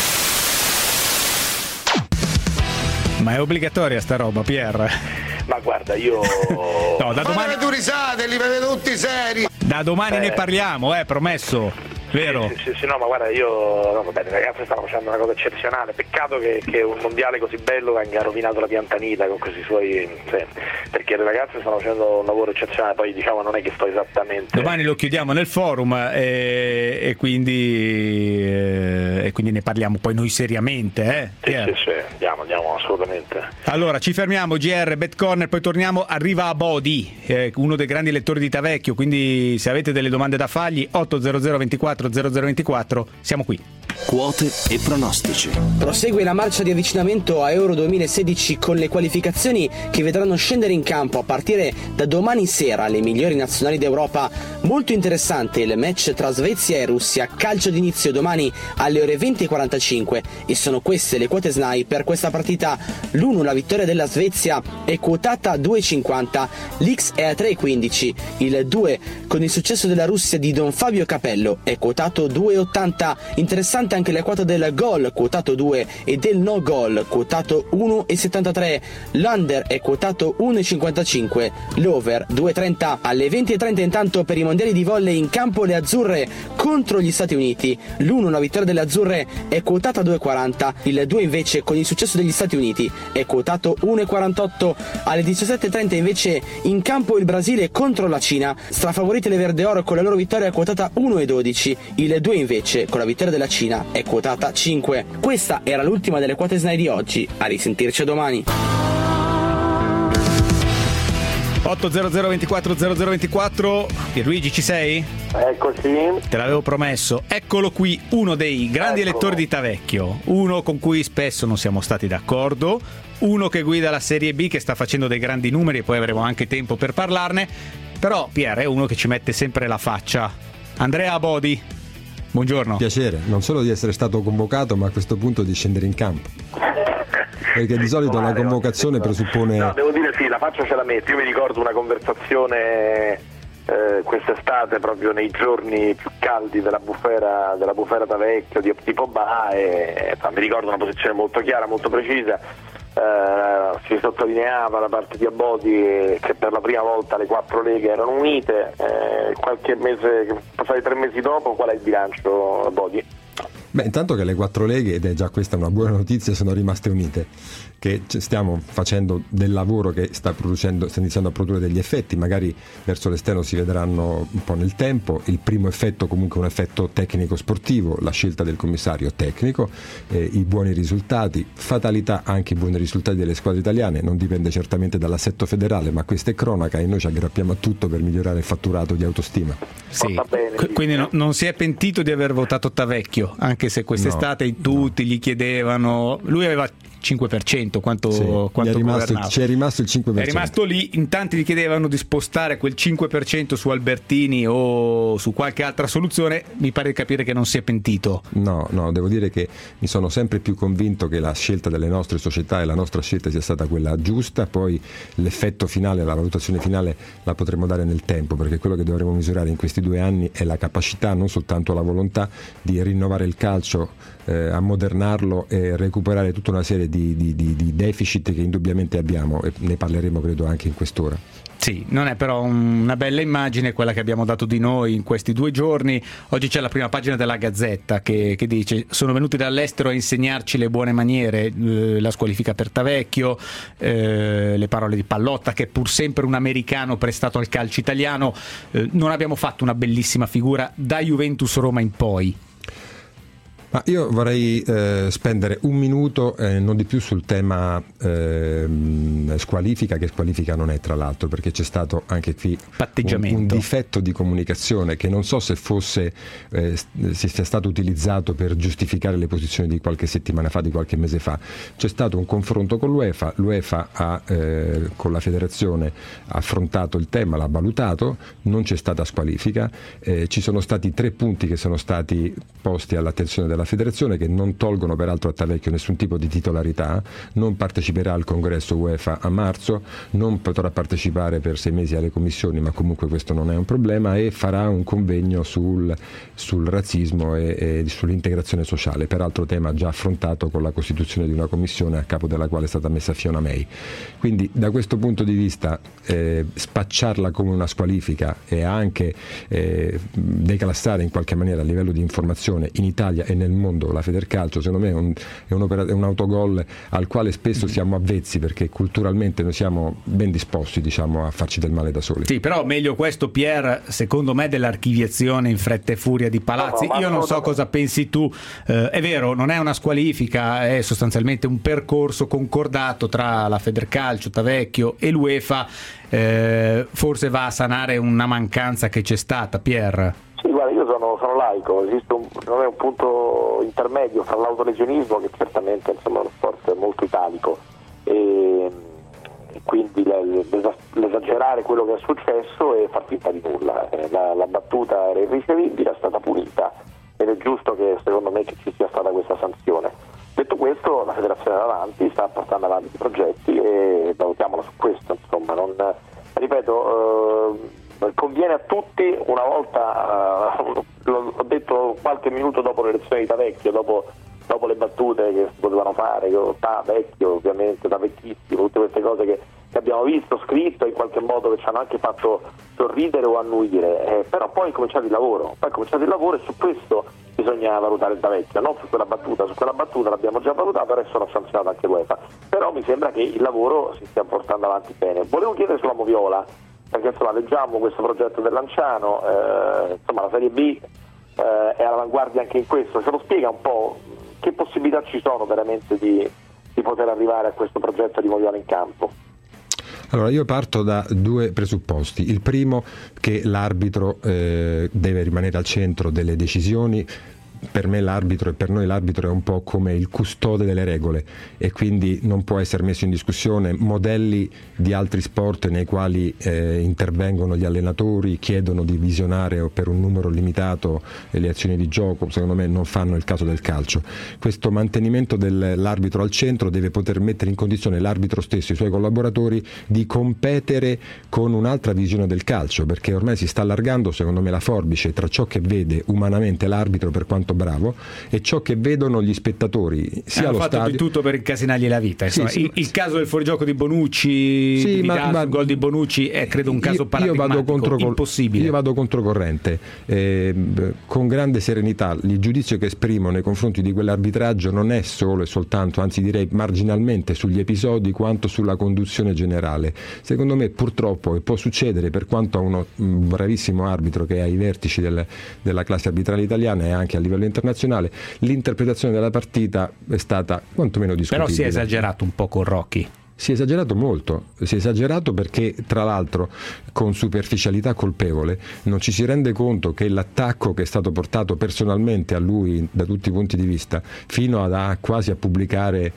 Ma è obbligatoria sta roba, Pier? Ma guarda, io... no, da domani... Ma tu risate, li vede tutti seri! Da domani eh. ne parliamo, eh, promesso. Vero? Sì, sì, sì, no, ma guarda, io no, vabbè, le ragazze stanno facendo una cosa eccezionale. Peccato che, che un mondiale così bello venga rovinato la piantanita con questi suoi. Sì, perché le ragazze stanno facendo un lavoro eccezionale. Poi diciamo non è che sto esattamente. Domani lo chiudiamo nel forum e, e quindi e quindi ne parliamo poi noi seriamente, eh? Sì, sì, sì, andiamo, andiamo assolutamente. Allora ci fermiamo, G R, Bet Corner, poi torniamo. Arriva a Bodi, eh, uno dei grandi lettori di Tavecchio, quindi se avete delle domande da fargli otto zero zero ventiquattro zero zero ventiquattro, siamo qui. Quote e pronostici. Prosegue la marcia di avvicinamento a Euro duemilasedici con le qualificazioni che vedranno scendere in campo a partire da domani sera le migliori nazionali d'Europa. Molto interessante il match tra Svezia e Russia, calcio d'inizio domani alle ore venti e quarantacinque e sono queste le quote S N A I per questa partita. L'uno, la vittoria della Svezia, è quotata a due e cinquanta, l'X è a tre e quindici, il due con il successo della Russia di Don Fabio Capello è quotato due e ottanta. Interessante anche la quota del gol, quotato due, e del no gol, quotato uno e settantatré. L'under è quotato uno e cinquantacinque, l'over due e trenta. Alle venti e trenta intanto per i mondiali di volley in campo le azzurre contro gli Stati Uniti. L'uno, la vittoria delle azzurre, è quotata due e quaranta, il due invece con il successo degli Stati Uniti è quotato uno e quarantotto. Alle diciassette e trenta invece in campo il Brasile contro la Cina, strafavorite le verde oro con la loro vittoria quotata uno e dodici, il due invece con la vittoria della Cina è quotata cinque. Questa era l'ultima delle quote S N A I di oggi, a risentirci domani. otto zero zero ventiquattro zero zero ventiquattro. Pierluigi, ci sei? Eccoci. Te l'avevo promesso. Eccolo qui, uno dei grandi Eccolo. elettori di Tavecchio, uno con cui spesso non siamo stati d'accordo, uno che guida la Serie B, che sta facendo dei grandi numeri e poi avremo anche tempo per parlarne, però Pier è uno che ci mette sempre la faccia. Andrea Abodi, buongiorno. Piacere, non solo di essere stato convocato, ma a questo punto di scendere in campo. Perché di solito la convocazione presuppone... No, devo dire sì, la faccia ce la metto. Io mi ricordo una conversazione eh, quest'estate, proprio nei giorni più caldi della bufera, della bufera Tavecchio, di Optipo Ba, e eh, mi ricordo una posizione molto chiara, molto precisa. Eh, si sottolineava da parte di Abodi che per la prima volta le quattro leghe erano unite. Eh, qualche mese, passati tre mesi dopo, qual è il bilancio, Abodi? Beh, intanto che le quattro leghe, ed è già questa una buona notizia, sono rimaste unite, che stiamo facendo del lavoro che sta producendo, sta iniziando a produrre degli effetti, magari verso l'esterno si vedranno un po' nel tempo. Il primo effetto comunque è un effetto tecnico sportivo, la scelta del commissario tecnico, eh, i buoni risultati, fatalità anche i buoni risultati delle squadre italiane, non dipende certamente dall'assetto federale, ma questa è cronaca e noi ci aggrappiamo a tutto per migliorare il fatturato di autostima. Sì. Qu- quindi no, non si è pentito di aver votato Tavecchio, anche se quest'estate no, tutti no. gli chiedevano, lui aveva cinque per cento, quanto, sì, quanto è rimasto, c'è rimasto il cinque per cento. È rimasto lì, in tanti gli chiedevano di spostare quel cinque per cento su Albertini o su qualche altra soluzione. Mi pare di capire che non si è pentito. No, no, devo dire che mi sono sempre più convinto che la scelta delle nostre società e la nostra scelta sia stata quella giusta, poi l'effetto finale, la valutazione finale la potremo dare nel tempo, perché quello che dovremo misurare in questi due anni è la capacità, non soltanto la volontà di rinnovare il calcio, eh, ammodernarlo e recuperare tutta una serie di, di, di, di deficit che indubbiamente abbiamo, e ne parleremo credo anche in quest'ora. Sì, non è però una bella immagine quella che abbiamo dato di noi in questi due giorni. Oggi c'è la prima pagina della Gazzetta che, che dice: sono venuti dall'estero a insegnarci le buone maniere, eh, la squalifica per Tavecchio, eh, le parole di Pallotta, che è pur sempre un americano prestato al calcio italiano. Eh, non abbiamo fatto una bellissima figura da Juventus Roma in poi. Ma io vorrei eh, spendere un minuto, eh, non di più, sul tema eh, squalifica, che squalifica non è tra l'altro, perché c'è stato anche qui un, un difetto di comunicazione che non so se fosse eh, se sia stato utilizzato per giustificare le posizioni di qualche settimana fa, di qualche mese fa. C'è stato un confronto con l'UEFA, l'UEFA ha eh, con la federazione ha affrontato il tema, l'ha valutato, non c'è stata squalifica, eh, ci sono stati tre punti che sono stati posti all'attenzione della federazione, che non tolgono peraltro a Tavecchio nessun tipo di titolarità. Non parteciperà al congresso UEFA a marzo, non potrà partecipare per sei mesi alle commissioni, ma comunque questo non è un problema, e farà un convegno sul, sul razzismo e, e sull'integrazione sociale, peraltro tema già affrontato con la costituzione di una commissione a capo della quale è stata messa Fiona May. Quindi da questo punto di vista eh, spacciarla come una squalifica e anche eh, declassare in qualche maniera a livello di informazione in Italia e nel mondo la Federcalcio, secondo me è un, è un, opera, è un autogol al quale spesso siamo avvezzi, perché culturalmente noi siamo ben disposti, diciamo, a farci del male da soli. Sì, però meglio questo, Pier, secondo me, dell'archiviazione in fretta e furia di Palazzi. No, no, io non so cosa pensi tu, eh, è vero, non è una squalifica, è sostanzialmente un percorso concordato tra la Federcalcio, Tavecchio e l'UEFA, eh, forse va a sanare una mancanza che c'è stata, Pier. Sì, guarda, io sono, sono laico, esiste un, non è un punto intermedio fra l'autolesionismo, che certamente insomma, è uno sport molto italico, e, e quindi l'esagerare quello che è successo e far finta di nulla. La, la battuta era irricevibile, è stata punita, ed è giusto che secondo me che ci sia stata questa sanzione. Detto questo, la federazione va avanti, sta portando avanti i progetti e valutiamola su questo, insomma, non, ripeto, eh, conviene a tutti. Una volta, uh, l'ho detto qualche minuto dopo l'elezione di Tavecchio, dopo, dopo le battute che si potevano fare, io, Tavecchio ovviamente, Tavecchissimo, tutte queste cose che, che abbiamo visto, scritto in qualche modo, che ci hanno anche fatto sorridere o annuire, eh, però poi è cominciato il lavoro, poi è cominciato il lavoro e su questo bisogna valutare il Tavecchio, non su quella battuta, su quella battuta l'abbiamo già valutato, adesso l'ha sanzionato anche l'UEFA, però mi sembra che il lavoro si stia portando avanti bene. Volevo chiedere sulla Moviola, perché insomma leggiamo questo progetto del Lanciano, eh, insomma la Serie B eh, è all'avanguardia anche in questo, ce lo spiega un po' che possibilità ci sono veramente di, di poter arrivare a questo progetto di Moviola in campo? Allora, io parto da due presupposti. Il primo, che l'arbitro eh, deve rimanere al centro delle decisioni. Per me l'arbitro e per noi l'arbitro è un po' come il custode delle regole e quindi non può essere messo in discussione. Modelli di altri sport nei quali eh, intervengono gli allenatori, chiedono di visionare per un numero limitato le azioni di gioco, secondo me non fanno il caso del calcio. Questo mantenimento dell'arbitro al centro deve poter mettere in condizione l'arbitro stesso e i suoi collaboratori di competere con un'altra visione del calcio, perché ormai si sta allargando, secondo me, la forbice tra ciò che vede umanamente l'arbitro per quanto bravo e ciò che vedono gli spettatori sia allo stadio. Hanno fatto di tutto per incasinargli la vita, insomma. Sì, sì. Il, il caso del fuorigioco di Bonucci, sì, ma, ma, il gol di Bonucci è credo un caso io, paradigmatico, io vado contro, impossibile. Io vado controcorrente, eh, con grande serenità. Il giudizio che esprimo nei confronti di quell'arbitraggio non è solo e soltanto, anzi direi marginalmente, sugli episodi quanto sulla conduzione generale. Secondo me purtroppo, e può succedere per quanto a uno un bravissimo arbitro che è ai vertici del, della classe arbitrale italiana e anche a livello internazionale, l'interpretazione della partita è stata quantomeno discutibile. Però si è esagerato un po' con Rocchi. Si è esagerato molto, si è esagerato perché tra l'altro con superficialità colpevole non ci si rende conto che l'attacco che è stato portato personalmente a lui da tutti i punti di vista, fino ad a quasi a pubblicare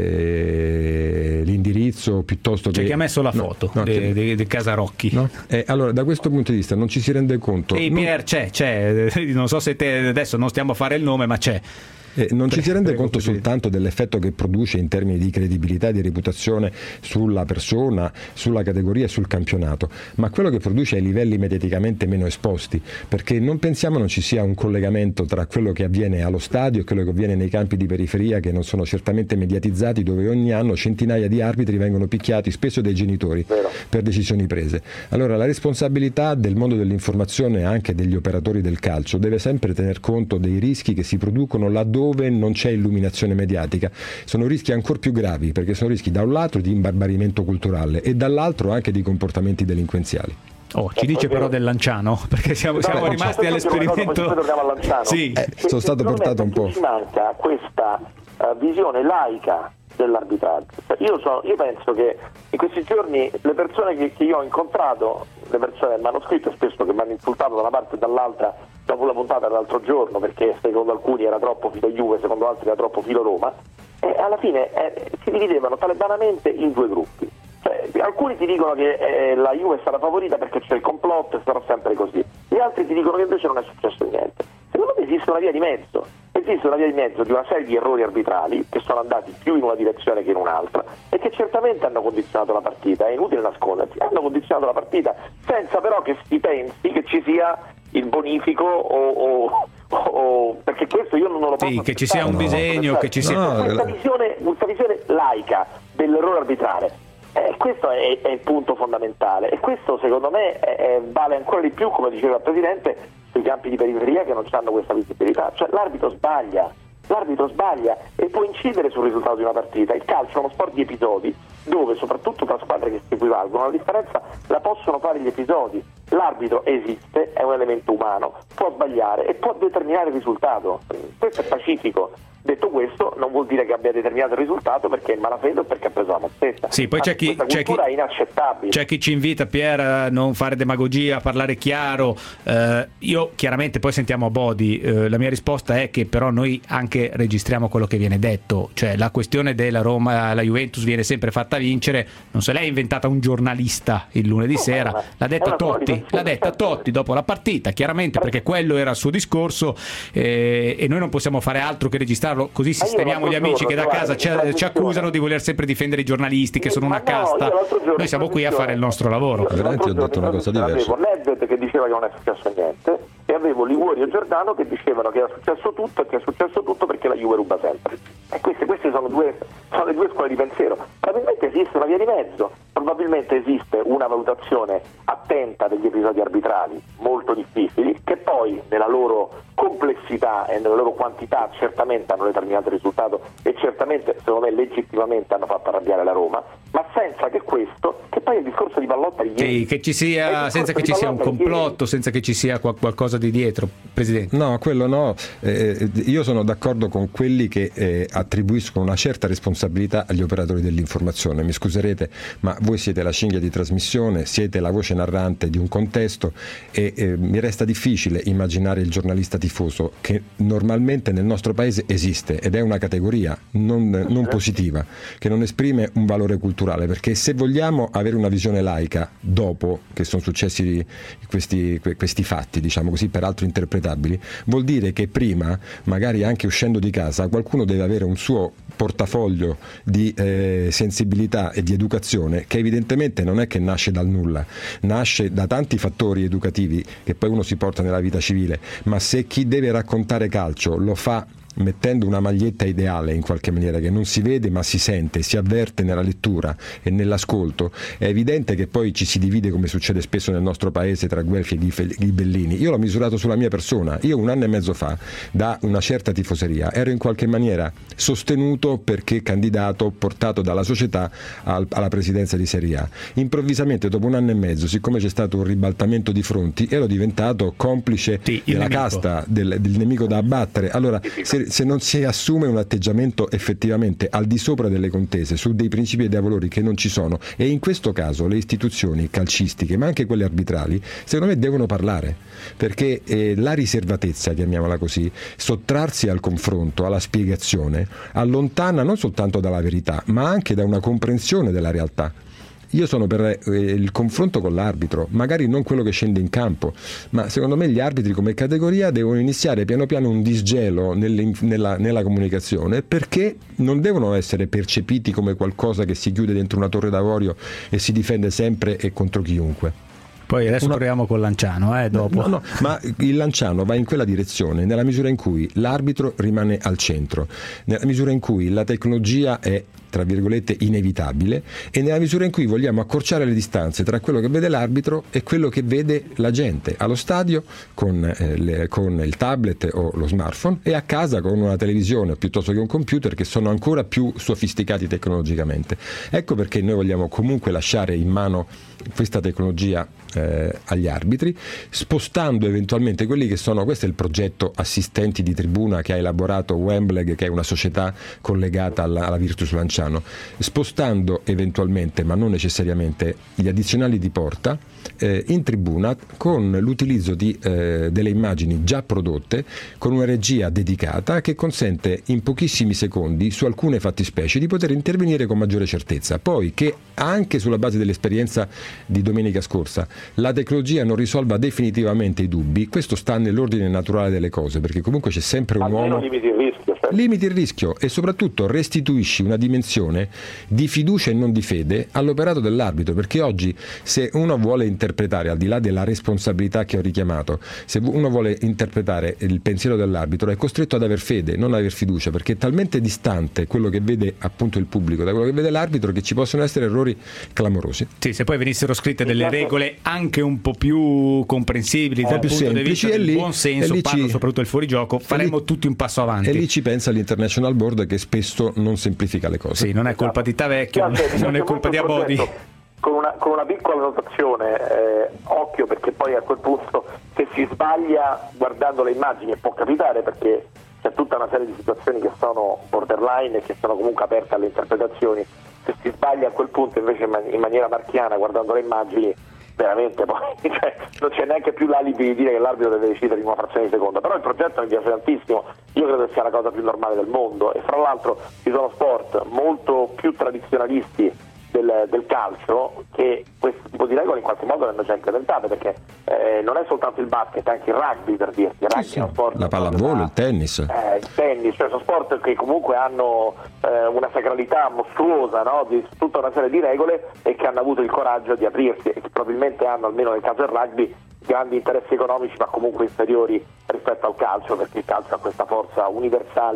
eh, l'indirizzo piuttosto cioè che... che ha messo la foto no, no, di che... de, de casa Rocchi. No? Eh, allora da questo punto di vista non ci si rende conto... E non... Pier c'è, c'è, non so se te adesso non stiamo a fare il nome ma c'è. Eh, non ci si rende conto soltanto dell'effetto che produce in termini di credibilità e di reputazione sulla persona, sulla categoria e sul campionato, ma quello che produce ai livelli mediaticamente meno esposti, perché non pensiamo non ci sia un collegamento tra quello che avviene allo stadio e quello che avviene nei campi di periferia, che non sono certamente mediatizzati, dove ogni anno centinaia di arbitri vengono picchiati, spesso dai genitori, per decisioni prese. Allora la responsabilità del mondo dell'informazione e anche degli operatori del calcio deve sempre tener conto dei rischi che si producono laddove dove non c'è illuminazione mediatica. Sono rischi ancora più gravi, perché sono rischi da un lato di imbarbarimento culturale e dall'altro anche di comportamenti delinquenziali. Oh, ci dice però del Lanciano, perché siamo, no, siamo rimasti all'esperimento. Sì, eh, sono stato portato un po'. Ci manca questa uh, visione laica dell'arbitraggio. Io, so, io penso che in questi giorni le persone che, che io ho incontrato, le persone che mi hanno scritto spesso, che mi hanno insultato da una parte e dall'altra dopo la puntata dell'altro giorno, perché secondo alcuni era troppo filo Juve, secondo altri era troppo filo Roma, e alla fine eh, si dividevano talebanamente in due gruppi. Cioè, alcuni ti dicono che eh, la Juve è stata favorita perché c'è il complotto e sarà sempre così, gli altri ti dicono che invece non è successo niente. Secondo me esiste una via di mezzo, esiste una via di mezzo di una serie di errori arbitrali che sono andati più in una direzione che in un'altra e che certamente hanno condizionato la partita, è inutile nascondersi, hanno condizionato la partita senza però che si pensi che ci sia il bonifico o, o, o perché questo io non lo posso sì, che ci sia un disegno, che ci sia no, questa, visione, questa visione laica dell'errore arbitrale. Eh, questo è, è il punto fondamentale e questo secondo me è, è, vale ancora di più, come diceva il Presidente, sui campi di periferia che non hanno questa visibilità. Cioè l'arbitro sbaglia, l'arbitro sbaglia e può incidere sul risultato di una partita. Il calcio è uno sport di episodi dove soprattutto tra squadre che si equivalgono la differenza la possono fare gli episodi. L'arbitro esiste, è un elemento umano, può sbagliare e può determinare il risultato. Questo è pacifico. Detto questo, non vuol dire che abbia determinato il risultato perché è in malafede o perché ha preso la mozzetta. Sì, poi c'è chi, c'è, chi, è inaccettabile. c'è chi ci invita, Pier, a non fare demagogia, a parlare chiaro. Eh, io chiaramente poi sentiamo a Bodi. Eh, la mia risposta è che però noi anche registriamo quello che viene detto. Cioè la questione della Roma, la Juventus viene sempre fatta vincere. Non se l'è inventata un giornalista il lunedì no, sera, ma, l'ha detta Totti, l'ha detta Totti dopo la partita, chiaramente perché quello era il suo discorso eh, e noi non possiamo fare altro che registrare. Così sistemiamo gli amici che da casa ci, ci accusano di voler sempre difendere i giornalisti che sono una casta. Noi siamo qui a fare il nostro lavoro. Veramente ho detto una cosa diversa. Avevo Nedved che diceva che non è successo niente e avevo Liguori e Giordano che dicevano che era successo tutto e che è successo tutto perché la Juve ruba sempre. E queste, queste sono, due, sono le due scuole di pensiero. Probabilmente esiste una via di mezzo, probabilmente esiste una valutazione attenta degli episodi arbitrali molto difficili che poi nella loro complessità e nella loro quantità certamente hanno determinato il risultato e certamente secondo me legittimamente hanno fatto arrabbiare la Roma, ma senza che questo, che poi il discorso di Pallotta ieri, sì, che ci sia, senza che ci sia un complotto, senza che ci sia qualcosa di dietro, Presidente. No, quello no, eh, io sono d'accordo con quelli che eh, attribuiscono una certa responsabilità agli operatori dell'informazione. Mi scuserete, ma voi siete la cinghia di trasmissione, siete la voce narrante di un contesto e eh, mi resta difficile immaginare il giornalista tifoso, che normalmente nel nostro paese esiste ed è una categoria non, non positiva, che non esprime un valore culturale, perché se vogliamo avere una visione laica dopo che sono successi questi, questi fatti, diciamo così, peraltro interpretabili, vuol dire che prima, magari anche uscendo di casa, qualcuno deve avere un suo portafoglio di eh, sensibilità e di educazione, che evidentemente non è che nasce dal nulla, nasce da tanti fattori educativi che poi uno si porta nella vita civile, ma se chi deve raccontare calcio lo fa mettendo una maglietta ideale in qualche maniera, che non si vede ma si sente, si avverte nella lettura e nell'ascolto, è evidente che poi ci si divide, come succede spesso nel nostro paese, tra guelfi e ghibellini. Io l'ho misurato sulla mia persona. Io un anno e mezzo fa, da una certa tifoseria, ero in qualche maniera sostenuto perché candidato, portato dalla società al, alla presidenza di Serie A. Improvvisamente dopo un anno e mezzo, siccome c'è stato un ribaltamento di fronti, ero diventato complice sì, della nemico. casta, del, del nemico da abbattere. Allora se se non si assume un atteggiamento effettivamente al di sopra delle contese, su dei principi e dei valori che non ci sono, e in questo caso le istituzioni calcistiche, ma anche quelle arbitrali, secondo me devono parlare, perché eh, la riservatezza, chiamiamola così, sottrarsi al confronto, alla spiegazione, allontana non soltanto dalla verità, ma anche da una comprensione della realtà. Io sono per eh, il confronto con l'arbitro, magari non quello che scende in campo, ma secondo me gli arbitri come categoria devono iniziare piano piano un disgelo nelle, nella, nella comunicazione, perché non devono essere percepiti come qualcosa che si chiude dentro una torre d'avorio e si difende sempre e contro chiunque. Poi adesso Una... proviamo con Lanciano, eh, dopo. No, no, ma il Lanciano va in quella direzione nella misura in cui l'arbitro rimane al centro, nella misura in cui la tecnologia è, tra virgolette, inevitabile, e nella misura in cui vogliamo accorciare le distanze tra quello che vede l'arbitro e quello che vede la gente allo stadio con, eh, le, con il tablet o lo smartphone, e a casa con una televisione piuttosto che un computer, che sono ancora più sofisticati tecnologicamente. Ecco perché noi vogliamo comunque lasciare in mano questa tecnologia eh, agli arbitri, spostando eventualmente quelli che sono, questo è il progetto assistenti di tribuna che ha elaborato Wembley, che è una società collegata alla, alla Virtus Lanciano, spostando eventualmente, ma non necessariamente, gli addizionali di porta eh, in tribuna, con l'utilizzo di eh, delle immagini già prodotte, con una regia dedicata che consente in pochissimi secondi su alcune fattispecie di poter intervenire con maggiore certezza. Poi che anche sulla base dell'esperienza di domenica scorsa la tecnologia non risolva definitivamente i dubbi, questo sta nell'ordine naturale delle cose, perché comunque c'è sempre un almeno uomo, limiti il rischio, certo. limiti il rischio e soprattutto restituisci una dimensione di fiducia e non di fede all'operato dell'arbitro, perché oggi se uno vuole interpretare, al di là della responsabilità che ho richiamato, se uno vuole interpretare il pensiero dell'arbitro è costretto ad aver fede, non ad aver fiducia, perché è talmente distante quello che vede appunto il pubblico da quello che vede l'arbitro che ci possono essere errori clamorosi. Sì, se poi venissero scritte delle regole anche un po' più comprensibili dal punto di vista del lì, buon senso, lì parlo ci, soprattutto del fuorigioco, faremo lì, tutti un passo avanti. E lì ci pensa l'International Board, che spesso non semplifica le cose. Sì, non è colpa di Tavecchio, Grazie, non è colpa di Abodi. Con una, con una piccola notazione, eh, occhio, perché poi a quel punto se si sbaglia guardando le immagini, può capitare, perché c'è tutta una serie di situazioni che sono borderline e che sono comunque aperte alle interpretazioni, se si sbaglia a quel punto invece in, man- in maniera marchiana guardando le immagini, veramente poi cioè, non c'è neanche più l'alibi di dire che l'arbitro deve decidere in una frazione di seconda. Però il progetto mi piace tantissimo, io credo che sia la cosa più normale del mondo, e fra l'altro ci sono sport molto più tradizionalisti del, del calcio che questo tipo di regole in qualche modo le hanno già implementate, perché eh, non è soltanto il basket, anche il rugby, per dirti, il rugby sì, è uno sport, la pallavolo, il tennis, eh, il tennis, cioè sono sport che comunque hanno eh, una sacralità mostruosa, no? Di tutta una serie di regole, e che hanno avuto il coraggio di aprirsi, e che probabilmente hanno, almeno nel caso del rugby, grandi interessi economici ma comunque inferiori rispetto al calcio, perché il calcio ha questa forza universale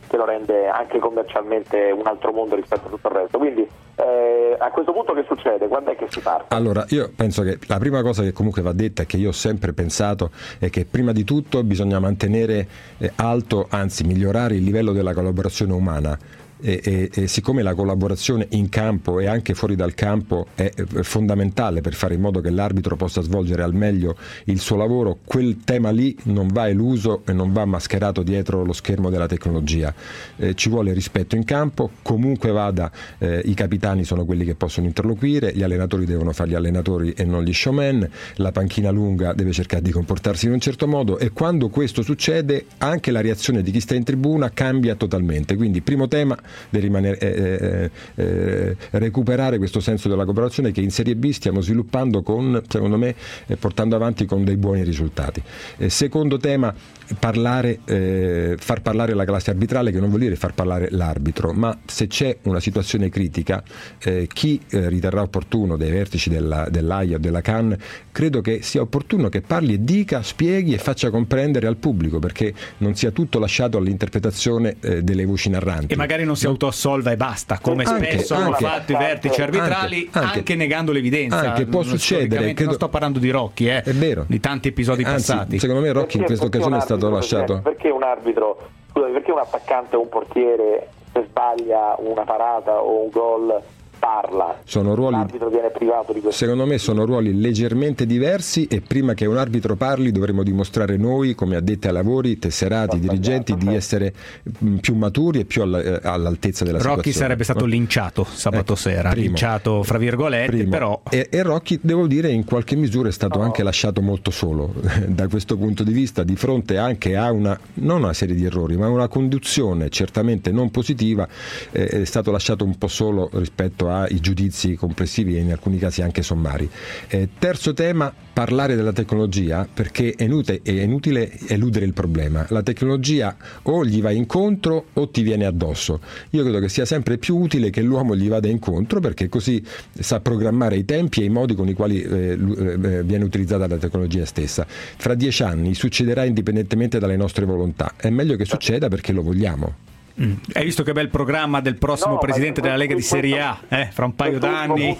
che lo rende anche commercialmente un altro mondo rispetto a tutto il resto. Quindi eh, a questo punto che succede? Quando è che si parte? Allora, io penso che la prima cosa che comunque va detta, e che io ho sempre pensato, è che prima di tutto bisogna mantenere eh, alto, anzi migliorare il livello della collaborazione umana. E, e, e siccome la collaborazione in campo e anche fuori dal campo è fondamentale per fare in modo che l'arbitro possa svolgere al meglio il suo lavoro, quel tema lì non va eluso e non va mascherato dietro lo schermo della tecnologia. Eh, ci vuole rispetto in campo, comunque vada, eh, i capitani sono quelli che possono interloquire, gli allenatori devono fare gli allenatori e non gli showman, la panchina lunga deve cercare di comportarsi in un certo modo, e quando questo succede anche la reazione di chi sta in tribuna cambia totalmente. Quindi primo tema, di rimanere, eh, eh, recuperare questo senso della cooperazione che in Serie B stiamo sviluppando con, secondo me, eh, portando avanti con dei buoni risultati. Eh, secondo tema, parlare, eh, far parlare la classe arbitrale, che non vuol dire far parlare l'arbitro, ma se c'è una situazione critica, eh, chi eh, riterrà opportuno dei vertici della, dell'A I A o della C A N, credo che sia opportuno che parli e dica, spieghi e faccia comprendere al pubblico, perché non sia tutto lasciato all'interpretazione eh, delle voci narranti. E magari non si autoassolva e basta, come anche, spesso hanno anche, fatto i vertici arbitrali, anche, anche, anche negando l'evidenza. Anche può succedere, credo... non sto parlando di Rocky, eh, è vero, di tanti episodi Anzi, passati. Secondo me Rocky in questa occasione è stato lasciato. Perché un arbitro, scusami, perché un attaccante o un portiere, se sbaglia una parata o un gol, parla, sono ruoli, l'arbitro viene privato di questo? Secondo me sono ruoli leggermente diversi, e prima che un arbitro parli dovremmo dimostrare noi, come addetti ai lavori, tesserati, dirigenti, di essere più maturi e più alla, all'altezza della Rocky situazione. Rocky sarebbe stato linciato sabato ecco, sera, primo, linciato fra virgolette, primo. però e, e Rocky, devo dire, in qualche misura è stato no. anche lasciato molto solo da questo punto di vista, di fronte anche a una, non una serie di errori, ma una conduzione certamente non positiva, eh, è stato lasciato un po' solo rispetto ai giudizi complessivi e in alcuni casi anche sommari. Eh, terzo tema, parlare della tecnologia, perché è inutile, è inutile eludere il problema. La tecnologia o gli va incontro o ti viene addosso. Io credo che sia sempre più utile che l'uomo gli vada incontro, perché così sa programmare i tempi e i modi con i quali eh, eh, viene utilizzata la tecnologia stessa. Fra dieci anni succederà indipendentemente dalle nostre volontà. È meglio che succeda perché lo vogliamo. Mm. Hai visto che bel programma del prossimo no, presidente della Lega di Serie A, eh, fra un paio d'anni?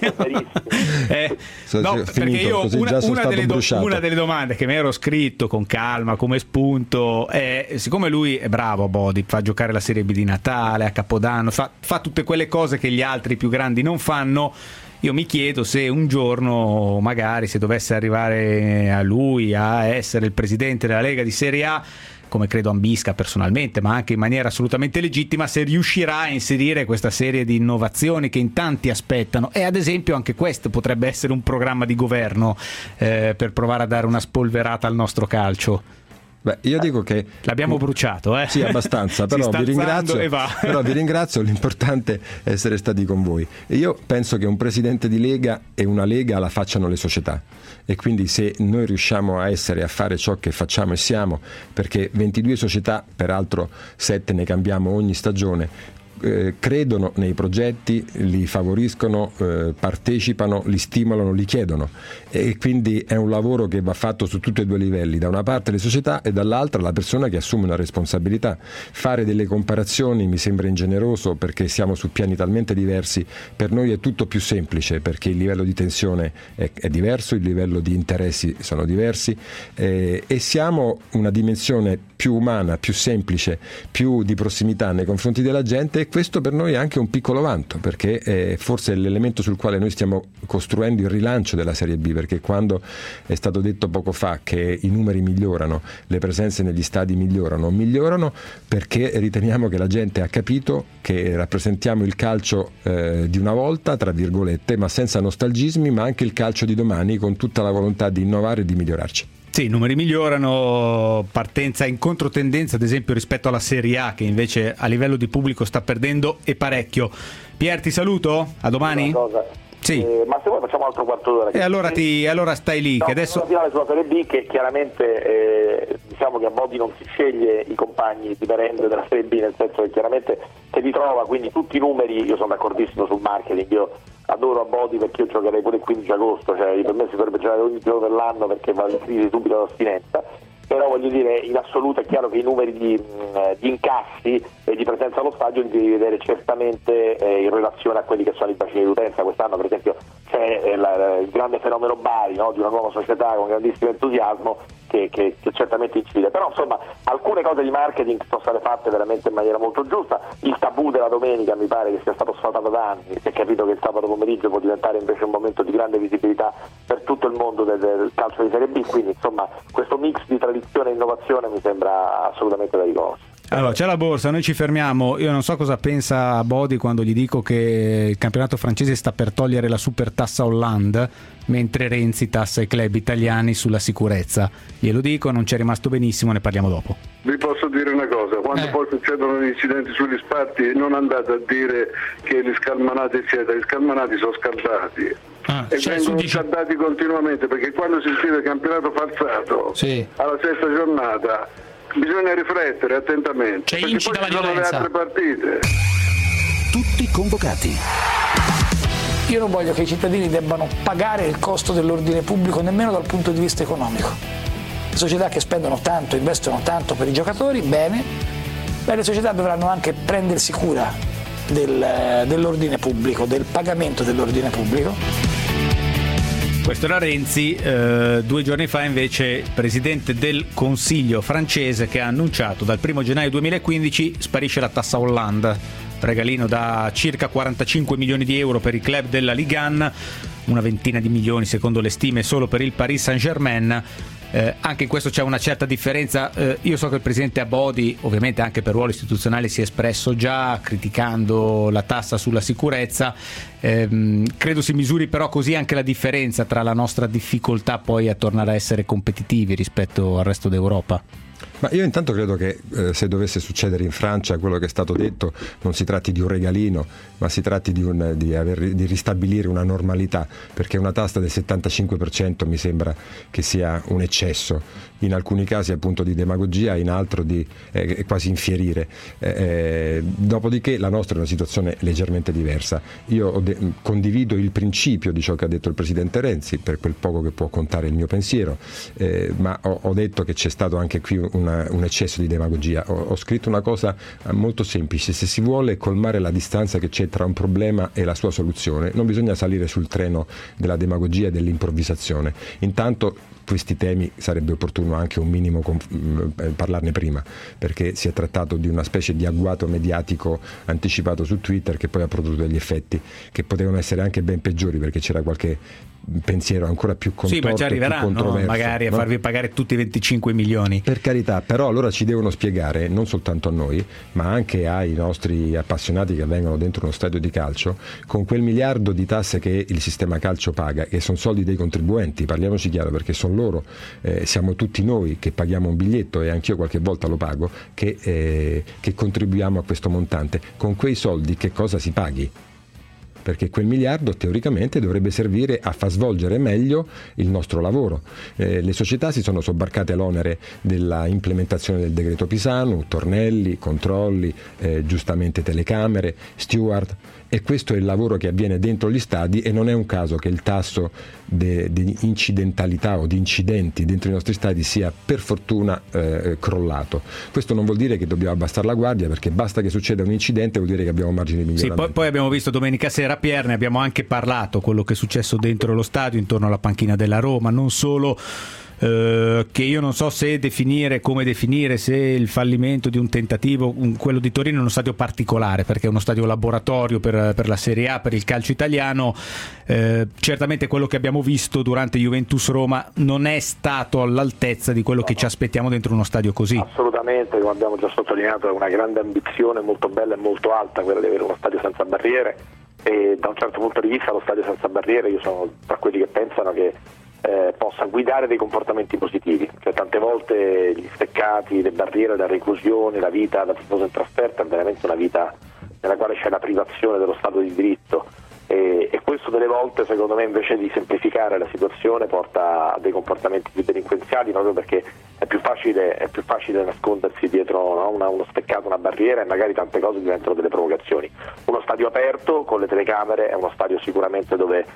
eh, no, finito, perché io una, una, delle do, una delle domande che mi ero scritto con calma come spunto è, siccome lui è bravo a Bodi, fa giocare la Serie B di Natale, a Capodanno, fa, fa tutte quelle cose che gli altri più grandi non fanno, io mi chiedo se un giorno, magari se dovesse arrivare a lui a essere il presidente della Lega di Serie A, come credo ambisca personalmente, ma anche in maniera assolutamente legittima, se riuscirà a inserire questa serie di innovazioni che in tanti aspettano. E ad esempio anche questo potrebbe essere un programma di governo eh, per provare a dare una spolverata al nostro calcio. Beh, io dico che l'abbiamo bruciato, eh? Sì, abbastanza, però vi ringrazio. E va. Però vi ringrazio, l'importante è essere stati con voi. E io penso che un presidente di Lega e una Lega la facciano le società. E quindi se noi riusciamo a essere, a fare ciò che facciamo e siamo, perché ventidue società, peraltro sette ne cambiamo ogni stagione, Eh, credono nei progetti, li favoriscono, eh, partecipano, li stimolano, li chiedono, e quindi è un lavoro che va fatto su tutti e due i livelli, da una parte le società e dall'altra la persona che assume una responsabilità. Fare delle comparazioni mi sembra ingeneroso, perché siamo su piani talmente diversi. Per noi è tutto più semplice, perché il livello di tensione è, è diverso, il livello di interessi sono diversi, eh, e siamo una dimensione più umana, più semplice, più di prossimità nei confronti della gente. Questo per noi è anche un piccolo vanto, perché è forse l'elemento sul quale noi stiamo costruendo il rilancio della Serie B, perché quando è stato detto poco fa che i numeri migliorano, le presenze negli stadi migliorano, migliorano perché riteniamo che la gente ha capito che rappresentiamo il calcio eh, di una volta, tra virgolette, ma senza nostalgismi, ma anche il calcio di domani, con tutta la volontà di innovare e di migliorarci. Sì, i numeri migliorano, partenza in controtendenza ad esempio rispetto alla Serie A, che invece a livello di pubblico sta perdendo e parecchio. Pier, ti saluto, a domani. Sì. Eh, ma se vuoi facciamo un altro quarto d'ora. E allora, ti, allora stai lì. No, che adesso... una finale sulla Serie B, che chiaramente eh, diciamo che a Bodi non si sceglie i compagni dipendendo dalla Serie B, nel senso che chiaramente se li trova, quindi tutti i numeri, io sono d'accordissimo sul marketing, io adoro a Bodi perché io giocherei pure il quindici agosto, cioè per me si dovrebbe giocare ogni giorno dell'anno perché va in crisi subito l'astinenza. però voglio dire, in assoluto è chiaro che i numeri di, mh, di incassi e di presenza allo stadio li devi vedere certamente eh, in relazione a quelli che sono i bacini di utenza. Quest'anno per esempio c'è eh, la, il grande fenomeno Bari, no? Di una nuova società con grandissimo entusiasmo che, che, che certamente incide, però insomma alcune cose di marketing sono state fatte veramente in maniera molto giusta. Il tabù della domenica mi pare che sia stato sfatato da anni, si è capito che il sabato pomeriggio può diventare invece un momento di grande visibilità per tutto il mondo del, del calcio di Serie B, quindi insomma questo mix di tradizione e innovazione mi sembra assolutamente da riconoscere. Allora, c'è la borsa, noi ci fermiamo. Io non so cosa pensa Bodi quando gli dico che il campionato francese sta per togliere la super tassa Hollande, mentre Renzi tassa i club italiani sulla sicurezza. Glielo dico, non ci è rimasto benissimo, ne parliamo dopo. Vi posso dire una cosa, quando Eh. poi succedono gli incidenti sugli spalti non andate a dire che gli scalmanati eccetera, gli scalmanati sono scaldati. Ah, e cioè, vengono su dici- scaldati continuamente, perché quando si scrive campionato falsato Sì. alla sesta giornata bisogna riflettere attentamente, Cioè, perché incita poi ci la sono le violenza. altre partite. Tutti convocati. Io non voglio che i cittadini debbano pagare il costo dell'ordine pubblico nemmeno dal punto di vista economico. Le società che spendono tanto, investono tanto per i giocatori, bene, ma le società dovranno anche prendersi cura del, dell'ordine pubblico, del pagamento dell'ordine pubblico. Questo era Renzi, eh, due giorni fa invece presidente del Consiglio francese che ha annunciato dal primo gennaio duemilaquindici sparisce la tassa Hollande, regalino da circa quarantacinque milioni di euro per i club della Ligue uno, una ventina di milioni secondo le stime solo per il Paris Saint-Germain. Eh, anche in questo c'è una certa differenza. Eh, io so che il presidente Abodi, ovviamente anche per ruolo istituzionale, si è espresso già criticando la tassa sulla sicurezza. Eh, credo si misuri però così anche la differenza tra la nostra difficoltà poi a tornare a essere competitivi rispetto al resto d'Europa. Ma io intanto credo che eh, se dovesse succedere in Francia quello che è stato detto non si tratti di un regalino, ma si tratti di, un, di, aver, di ristabilire una normalità, perché una tassa del settantacinque per cento mi sembra che sia un eccesso, in alcuni casi appunto di demagogia, in altro di eh, quasi infierire. Eh, dopodiché la nostra è una situazione leggermente diversa. Io de- condivido il principio di ciò che ha detto il presidente Renzi, per quel poco che può contare il mio pensiero, eh, ma ho, ho detto che c'è stato anche qui una un eccesso di demagogia. Ho, ho scritto una cosa molto semplice: se si vuole colmare la distanza che c'è tra un problema e la sua soluzione, non bisogna salire sul treno della demagogia e dell'improvvisazione. Intanto questi temi sarebbe opportuno anche un minimo conf- parlarne prima, perché si è trattato di una specie di agguato mediatico anticipato su Twitter che poi ha prodotto degli effetti che potevano essere anche ben peggiori, perché c'era qualche pensiero ancora più contorto, sì, ma ci arriveranno magari a no? farvi pagare tutti i venticinque milioni. Per carità, però allora ci devono spiegare, non soltanto a noi, ma anche ai nostri appassionati che vengono dentro uno stadio di calcio, con quel miliardo di tasse che il sistema calcio paga, che sono soldi dei contribuenti, parliamoci chiaro, perché sono loro, eh, siamo tutti noi che paghiamo un biglietto, e anch'io qualche volta lo pago, che, eh, che contribuiamo a questo montante. Con quei soldi che cosa si paghi? Perché quel miliardo teoricamente dovrebbe servire a far svolgere meglio il nostro lavoro. Eh, le società si sono sobbarcate l'onere della implementazione del decreto Pisanu, tornelli, controlli, eh, giustamente telecamere, steward, e questo è il lavoro che avviene dentro gli stadi, e non è un caso che il tasso di incidentalità o di incidenti dentro i nostri stadi sia per fortuna eh, crollato. Questo non vuol dire che dobbiamo abbassare la guardia, perché basta che succeda un incidente, vuol dire che abbiamo margini di miglioramento. Sì, poi, poi abbiamo visto domenica sera a Pierne, abbiamo anche parlato quello che è successo dentro lo stadio, intorno alla panchina della Roma, non solo. Eh, che io non so se definire, come definire, se il fallimento di un tentativo, un, quello di Torino è uno stadio particolare, perché è uno stadio laboratorio per, per la Serie A, per il calcio italiano. Eh, certamente quello che abbiamo visto durante Juventus-Roma non è stato all'altezza di quello che ci aspettiamo dentro uno stadio così. Assolutamente, come abbiamo già sottolineato, è una grande ambizione molto bella e molto alta quella di avere uno stadio senza barriere, e da un certo punto di vista lo stadio senza barriere, io sono tra quelli che pensano che Eh, possa guidare dei comportamenti positivi, cioè tante volte gli steccati, le barriere, la reclusione, la vita da tifoso in trasferta è veramente una vita nella quale c'è la privazione dello Stato di diritto, e, e questo delle volte secondo me invece di semplificare la situazione porta a dei comportamenti più delinquenziali, proprio perché è più facile, è più facile nascondersi dietro, no? una, uno steccato, una barriera, e magari tante cose diventano delle provocazioni. Uno stadio aperto con le telecamere è uno stadio sicuramente dove è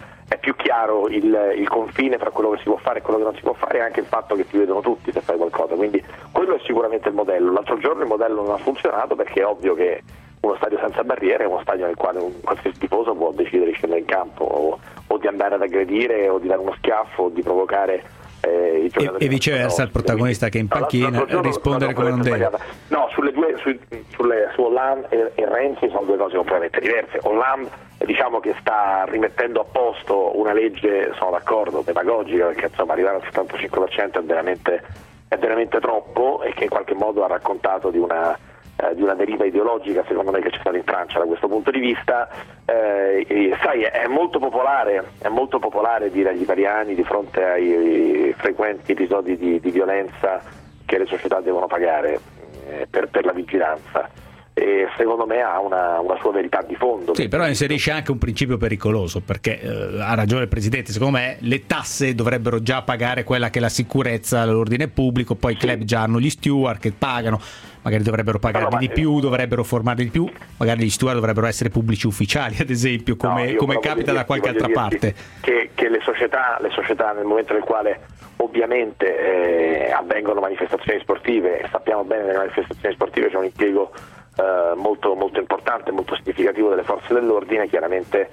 più chiaro il, il confine fra quello che si può fare e quello che non si può fare, e anche il fatto che ti vedono tutti se fai qualcosa, quindi quello è sicuramente il modello. L'altro giorno il modello non ha funzionato perché è ovvio che uno stadio senza barriere è uno stadio nel quale un qualsiasi tifoso può decidere di scendere in campo o, o di andare ad aggredire o di dare uno schiaffo o di provocare eh, i giocatori. E, e viceversa il protagonista che è in panchina no, rispondere come non deve. No, sulle due, su, sulle, su Hollande e, e Renzi sono due cose completamente diverse. Hollande diciamo che sta rimettendo a posto una legge, sono d'accordo, pedagogica, perché insomma arrivare al settantacinque per cento è veramente, è veramente troppo, e che in qualche modo ha raccontato di una Eh, di una deriva ideologica secondo me che c'è stata in Francia da questo punto di vista. Eh, e, sai, è, è molto popolare è molto popolare dire agli italiani di fronte ai, ai frequenti episodi di, di violenza che le società devono pagare eh, per, per la vigilanza, e secondo me ha una, una sua verità di fondo. Sì, però inserisce anche un principio pericoloso, perché eh, ha ragione il Presidente, secondo me le tasse dovrebbero già pagare quella che è la sicurezza, l'ordine pubblico, poi i club già hanno gli steward che pagano, magari dovrebbero pagarli no, di più, dovrebbero formarli di più, magari gli steward dovrebbero essere pubblici ufficiali, ad esempio, come, no, come capita dirti, da qualche altra parte. Che, che le società, le società nel momento nel quale ovviamente eh, avvengono manifestazioni sportive, e sappiamo bene che nelle manifestazioni sportive c'è un impiego eh, molto, molto importante, molto significativo delle forze dell'ordine, chiaramente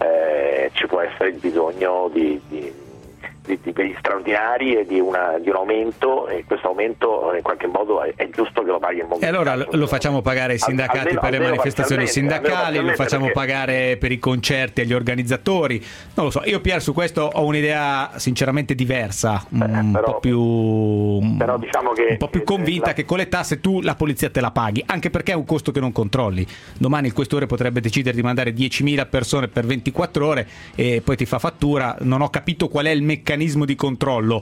eh, ci può essere il bisogno di, di Di, di, degli straordinari e di, una, di un aumento, e questo aumento in qualche modo è, è giusto che lo paghi il mondo. E allora lo facciamo pagare ai sindacati almeno, per le manifestazioni sindacali, lo facciamo perché... pagare per i concerti agli organizzatori, non lo so, io Pier su questo ho un'idea sinceramente diversa, eh, un però, po' più però diciamo che, un po' più convinta la... che con le tasse tu la polizia te la paghi, anche perché è un costo che non controlli. Domani il questore potrebbe decidere di mandare diecimila persone per ventiquattro ore e poi ti fa fattura. Non ho capito qual è il meccanismo di controllo,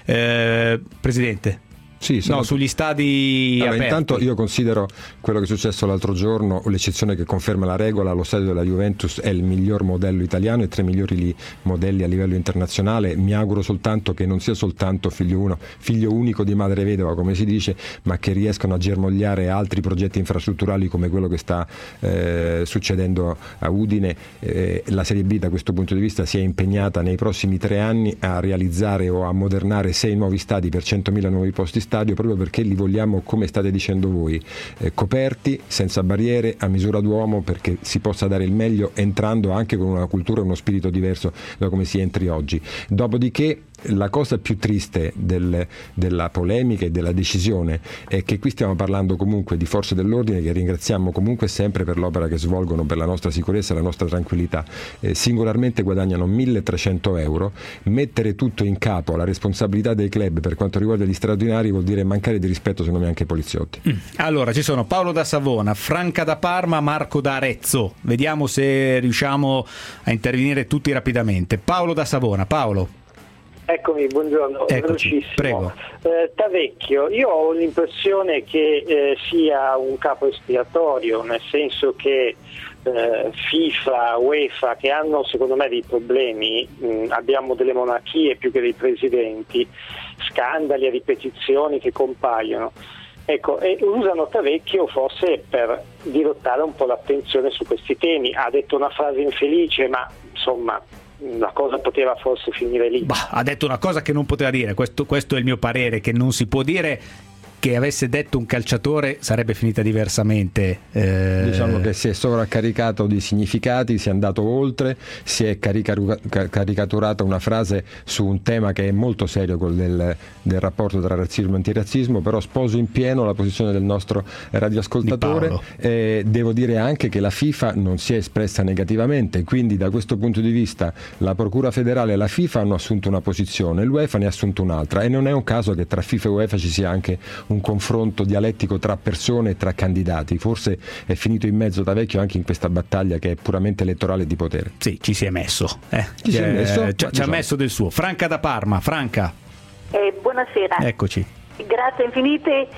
eh, Presidente. Sì, no, sugli stadi allora, aperti. Intanto io considero quello che è successo l'altro giorno l'eccezione che conferma la regola. Lo stadio della Juventus è il miglior modello italiano e tra i migliori modelli a livello internazionale. Mi auguro soltanto che non sia soltanto figlio, uno, figlio unico di madre vedova, come si dice, ma che riescano a germogliare altri progetti infrastrutturali come quello che sta eh, succedendo a Udine. Eh, la Serie B da questo punto di vista si è impegnata nei prossimi tre anni a realizzare o a ammodernare sei nuovi stadi per centomila nuovi posti stadio, proprio perché li vogliamo, come state dicendo voi, eh, coperti, senza barriere, a misura d'uomo, perché si possa dare il meglio entrando anche con una cultura e uno spirito diverso da come si entri oggi. Dopodiché la cosa più triste del, della polemica e della decisione è che qui stiamo parlando comunque di forze dell'ordine che ringraziamo comunque sempre per l'opera che svolgono per la nostra sicurezza e la nostra tranquillità. Eh, singolarmente guadagnano milletrecento euro. Mettere tutto in capo alla responsabilità dei club per quanto riguarda gli straordinari vuol dire mancare di rispetto secondo me anche ai poliziotti. Mm. Allora ci sono Paolo da Savona, Franca da Parma, Marco da Arezzo. Vediamo se riusciamo a intervenire tutti rapidamente. Paolo da Savona. Paolo. Eccomi, buongiorno. Eccoci, velocissimo. Prego. Eh, Tavecchio, io ho l'impressione che eh, sia un capo espiatorio, nel senso che eh, FIFA, UEFA, che hanno secondo me dei problemi, mh, abbiamo delle monarchie più che dei presidenti, scandali a ripetizioni che compaiono. Ecco, e usano Tavecchio forse per dirottare un po' l'attenzione su questi temi. Ha detto una frase infelice, ma insomma la cosa poteva forse finire lì. Bah, ha detto una cosa che non poteva dire, questo, questo è il mio parere, che non si può dire. Che avesse detto un calciatore sarebbe finita diversamente. Eh... Diciamo che si è sovraccaricato di significati, si è andato oltre, si è carica- caricaturata una frase su un tema che è molto serio, quello del, del rapporto tra razzismo e antirazzismo, però sposo in pieno la posizione del nostro radioascoltatore. Eh, devo dire anche che la FIFA non si è espressa negativamente, quindi da questo punto di vista la Procura federale e la FIFA hanno assunto una posizione, l'UEFA ne ha assunto un'altra, e non è un caso che tra FIFA e UEFA ci sia anche un confronto dialettico tra persone e tra candidati. Forse è finito in mezzo Tavecchio anche in questa battaglia che è puramente elettorale di potere. Sì, ci si è messo, eh. ci, si è messo eh, ci, ci ha messo del suo. Franca da Parma. Franca, eh, buonasera. Eccoci. Grazie infinite,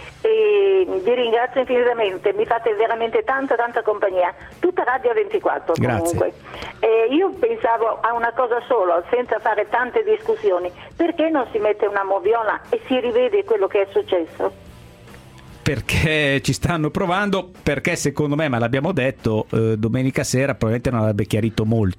e vi ringrazio infinitamente, mi fate veramente tanta tanta compagnia, tutta Radio ventiquattro comunque. Eh, io pensavo a una cosa sola, senza fare tante discussioni: perché non si mette una moviola e si rivede quello che è successo? Perché ci stanno provando, perché secondo me, ma l'abbiamo detto, eh, domenica sera probabilmente non avrebbe chiarito molto.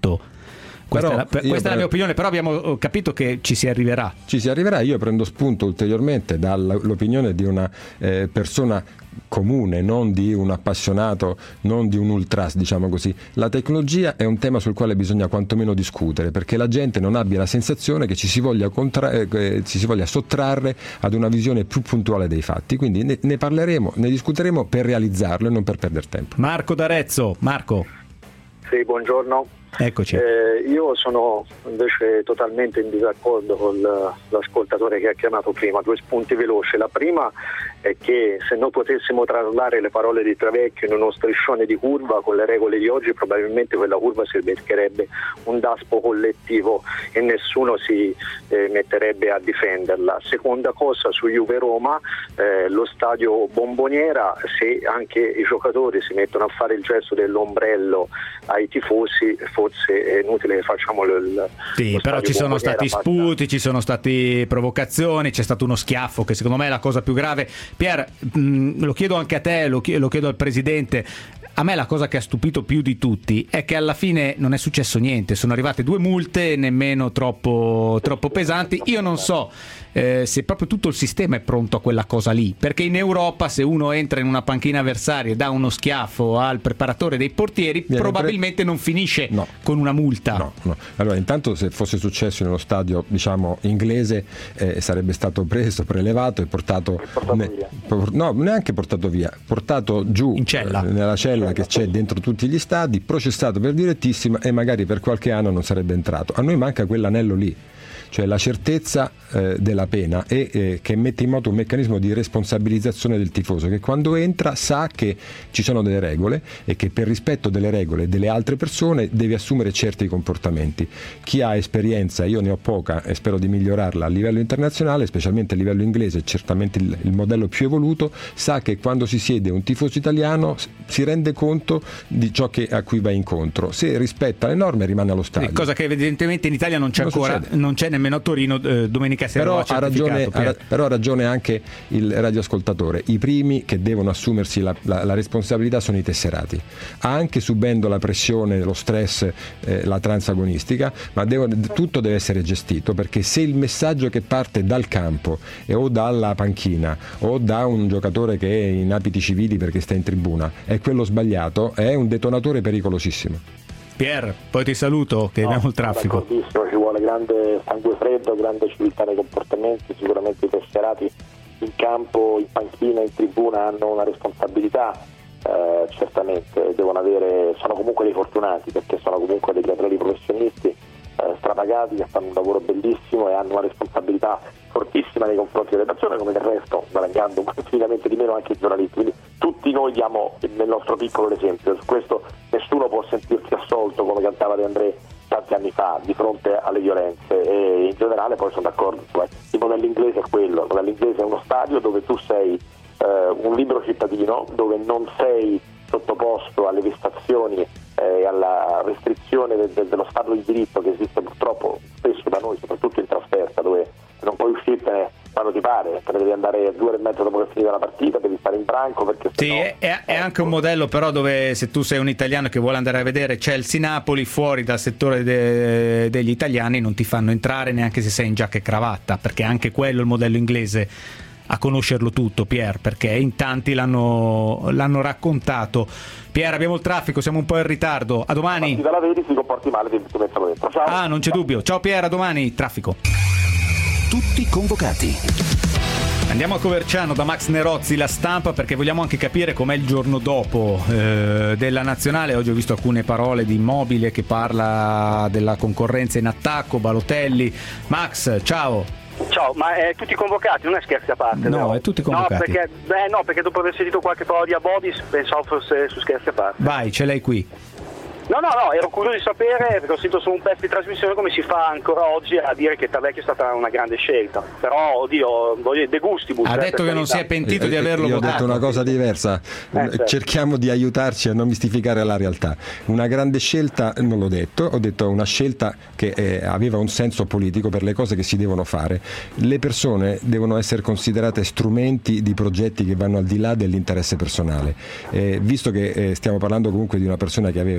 Questa, Però è, la, questa pre- è la mia opinione, però abbiamo capito che ci si arriverà. Ci si arriverà, io prendo spunto ulteriormente dall'opinione di una eh, persona comune, non di un appassionato, non di un ultras, diciamo così. La tecnologia è un tema sul quale bisogna quantomeno discutere, perché la gente non abbia la sensazione che ci si voglia, contra- eh, ci si voglia sottrarre ad una visione più puntuale dei fatti. Quindi ne, ne parleremo, ne discuteremo per realizzarlo e non per perdere tempo. Marco d'Arezzo, Marco. Sì, buongiorno. Eccoci. Eh, io sono invece totalmente in disaccordo con l'ascoltatore che ha chiamato prima. Due spunti veloci. La prima è che se noi potessimo traslare le parole di Travecchio in uno striscione di curva con le regole di oggi, probabilmente quella curva si beccherebbe un daspo collettivo e nessuno si eh, metterebbe a difenderla. Seconda cosa, su Juve Roma, eh, lo stadio Bomboniera, se anche i giocatori si mettono a fare il gesto dell'ombrello ai tifosi, forse è inutile che facciamo il sì, lo però ci sono Bomboniera, stati sputi, ci sono state provocazioni, c'è stato uno schiaffo che secondo me è la cosa più grave. Pier, mh, lo chiedo anche a te, lo chiedo, lo chiedo al presidente. A me la cosa che ha stupito più di tutti è che alla fine non è successo niente, sono arrivate due multe nemmeno troppo, troppo pesanti. Io non so eh, se proprio tutto il sistema è pronto a quella cosa lì, perché in Europa se uno entra in una panchina avversaria e dà uno schiaffo al preparatore dei portieri Viene probabilmente pre... non finisce no. con una multa. No, no. Allora intanto se fosse successo in uno stadio diciamo inglese eh, sarebbe stato preso, prelevato e portato, portato ne... via. no neanche portato via, portato giù in cella. Eh, nella cella che c'è dentro tutti gli stadi, processato per direttissima e magari per qualche anno non sarebbe entrato. A noi manca quell'anello lì, cioè la certezza eh, della pena e eh, che mette in moto un meccanismo di responsabilizzazione del tifoso, che quando entra sa che ci sono delle regole e che per rispetto delle regole delle altre persone deve assumere certi comportamenti. Chi ha esperienza, io ne ho poca e spero di migliorarla a livello internazionale, specialmente a livello inglese, certamente il, il modello più evoluto, sa che quando si siede un tifoso italiano si rende conto di ciò che, a cui va incontro, se rispetta le norme rimane allo stadio, cosa che evidentemente in Italia non c'è non ancora succede. Non c'è nemmeno a Torino eh, domenica sera. Però ha, ragione, ha, però ha ragione anche il radioascoltatore, i primi che devono assumersi la, la, la responsabilità sono i tesserati, anche subendo la pressione, lo stress, eh, la transagonistica, ma devo, tutto deve essere gestito, perché se il messaggio che parte dal campo e o dalla panchina o da un giocatore che è in abiti civili perché sta in tribuna è quello sbagliato, è un detonatore pericolosissimo. Pier, poi ti saluto che no, abbiamo il traffico. Ci vuole grande sangue freddo, grande civiltà nei comportamenti, sicuramente i tesserati in campo, in panchina, in tribuna hanno una responsabilità, eh, certamente devono avere, sono comunque dei fortunati perché sono comunque degli atleti professionisti eh, strapagati che fanno un lavoro bellissimo e hanno una responsabilità fortissima nei confronti delle persone, come del resto guadagnando infinitamente di meno anche i giornalisti. Quindi tutti noi diamo nel nostro piccolo l'esempio, su questo nessuno può sentirsi assolto, come cantava De André tanti anni fa, di fronte alle violenze, e in generale poi sono d'accordo, cioè, il modello inglese è quello, il modello inglese è uno stadio dove tu sei eh, un libero cittadino, dove non sei sottoposto alle vessazioni e eh, alla restrizione de- de- dello stato di diritto che esiste purtroppo spesso da noi, soprattutto in trasferta, dove non puoi uscirtene quando ti pare, te ne devi andare due ore e mezza dopo che è finita la partita, devi stare in branco perché sì, no, è, è, è anche un modello però dove se tu sei un italiano che vuole andare a vedere Chelsea-Napoli fuori dal settore de, degli italiani non ti fanno entrare neanche se sei in giacca e cravatta, perché anche quello è il modello inglese, a conoscerlo tutto Pier, perché in tanti l'hanno, l'hanno raccontato. Pier, abbiamo il traffico, siamo un po' in ritardo, a domani. Se la vedi si comporti male, ti mettono dentro. Ciao. Ah, non c'è dubbio. Ciao Pier, a domani, traffico. Tutti convocati. Andiamo a Coverciano da Max Nerozzi, La Stampa, perché vogliamo anche capire com'è il giorno dopo eh, della nazionale. Oggi ho visto alcune parole di Immobile che parla della concorrenza in attacco, Balotelli. Max, ciao. Ciao, ma è tutti convocati, non è scherzi a parte? No, no? è tutti convocati. No, perché, beh, no, perché dopo aver sentito qualche parodia a Bodis pensavo fosse su scherzi a parte. Vai, ce l'hai qui. No, no, no, ero curioso di sapere, perché ho sentito solo un pezzo di trasmissione, come si fa ancora oggi a dire che Tavecchio è stata una grande scelta. Però, oddio, de gustibus. Ha detto che non si è pentito di averlo Io votato. ho detto una cosa diversa, Eh, certo. cerchiamo di aiutarci a non mistificare la realtà. Una grande scelta non l'ho detto, ho detto una scelta che eh, aveva un senso politico per le cose che si devono fare. Le persone devono essere considerate strumenti di progetti che vanno al di là dell'interesse personale. Eh, visto che eh, stiamo parlando comunque di una persona che aveva i titoli,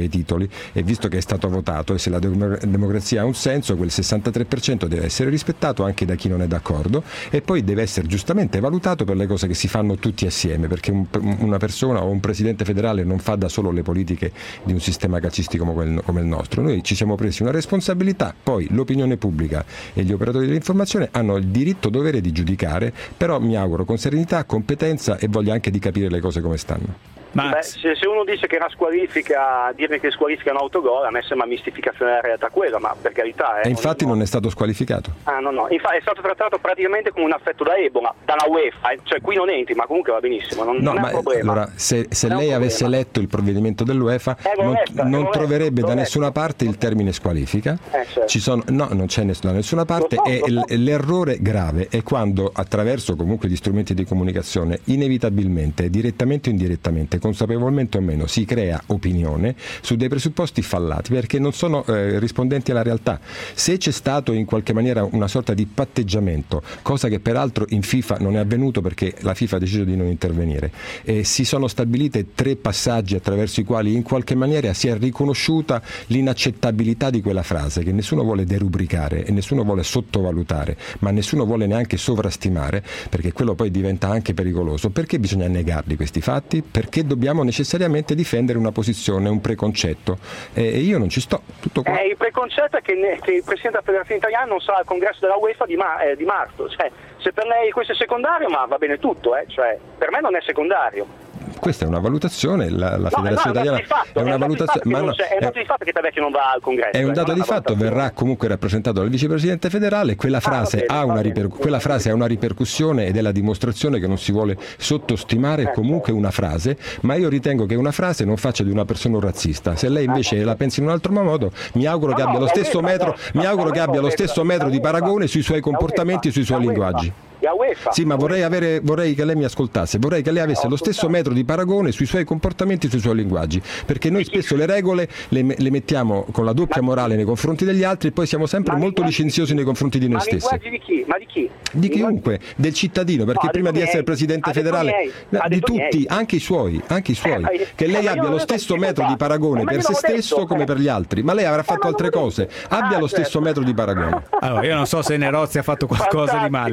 e visto che è stato votato e se la democrazia ha un senso, quel sessantatré per cento deve essere rispettato anche da chi non è d'accordo e poi deve essere giustamente valutato per le cose che si fanno tutti assieme, perché un, una persona o un presidente federale non fa da solo le politiche di un sistema calcistico come il, come il nostro. Noi ci siamo presi una responsabilità, poi l'opinione pubblica e gli operatori dell'informazione hanno il diritto dovere di giudicare, però mi auguro con serenità, competenza e voglia anche di capire le cose come stanno. Beh, se, se uno dice che è una squalifica, dirmi che squalifica un autogol, a me sembra mistificazione della realtà quella, ma per carità. Eh, e infatti non è stato squalificato. Ah no no, infatti è stato trattato praticamente come un affetto da Ebola, dalla UEFA, cioè qui non entri, ma comunque va benissimo, non, no, non è un problema. Allora, se, se non lei avesse letto il provvedimento dell'UEFA, eh, non, letto, non troverebbe letto, da letto. nessuna parte il termine squalifica. Eh, certo. Ci sono, no, non c'è ness- da nessuna parte Lo so, e lo so. l- l'errore grave è quando attraverso comunque gli strumenti di comunicazione inevitabilmente, direttamente o indirettamente, consapevolmente o meno, si crea opinione su dei presupposti fallati perché non sono eh, rispondenti alla realtà. Se c'è stato in qualche maniera una sorta di patteggiamento, cosa che peraltro in FIFA non è avvenuto perché la FIFA ha deciso di non intervenire, e si sono stabilite tre passaggi attraverso i quali in qualche maniera si è riconosciuta l'inaccettabilità di quella frase che nessuno vuole derubricare e nessuno vuole sottovalutare, ma nessuno vuole neanche sovrastimare, perché quello poi diventa anche pericoloso. Perché bisogna negarli questi fatti? Perché dobbiamo necessariamente difendere una posizione, un preconcetto, e io non ci sto. Tutto qua. Eh, il preconcetto è che, ne, che il Presidente della Federazione Italiana non sarà al congresso della UEFA di, ma, eh, di marzo, cioè, se per lei questo è secondario, ma va bene tutto, eh, cioè, per me non è secondario. Questa è una valutazione, la, la no, Federazione no, Italiana fatto, è una valutazione, ma no, è un dato di fatto che Tavecchio non va al congresso. È un dato di fatto, verrà comunque rappresentato dal vicepresidente federale, quella frase, ah, bene, ha, una riper- quella frase ha una ripercussione ed è la dimostrazione che non si vuole sottostimare eh, comunque una frase, ma io ritengo che una frase non faccia di una persona un razzista. Se lei invece la pensa in un altro modo, mi auguro no, che abbia no, lo stesso metro, mi auguro che abbia lo stesso metro di paragone sui suoi comportamenti e sui suoi linguaggi. Sì, ma vorrei, avere, vorrei che lei mi ascoltasse, vorrei che lei avesse lo stesso metro di paragone sui suoi comportamenti e sui suoi linguaggi, perché noi spesso le regole le, le mettiamo con la doppia morale nei confronti degli altri e poi siamo sempre molto licenziosi nei confronti di noi stessi. Ma linguaggi di chi? Ma di chi? Di chiunque, del cittadino, perché no, prima di essere presidente federale, di tutti, anche i suoi, anche i suoi, eh, che lei abbia lo stesso metro di paragone per se stesso detto, come per gli altri, ma lei avrà fatto altre cose, abbia lo stesso metro di paragone. Allora, io non so se Nerozzi ha fatto qualcosa di male.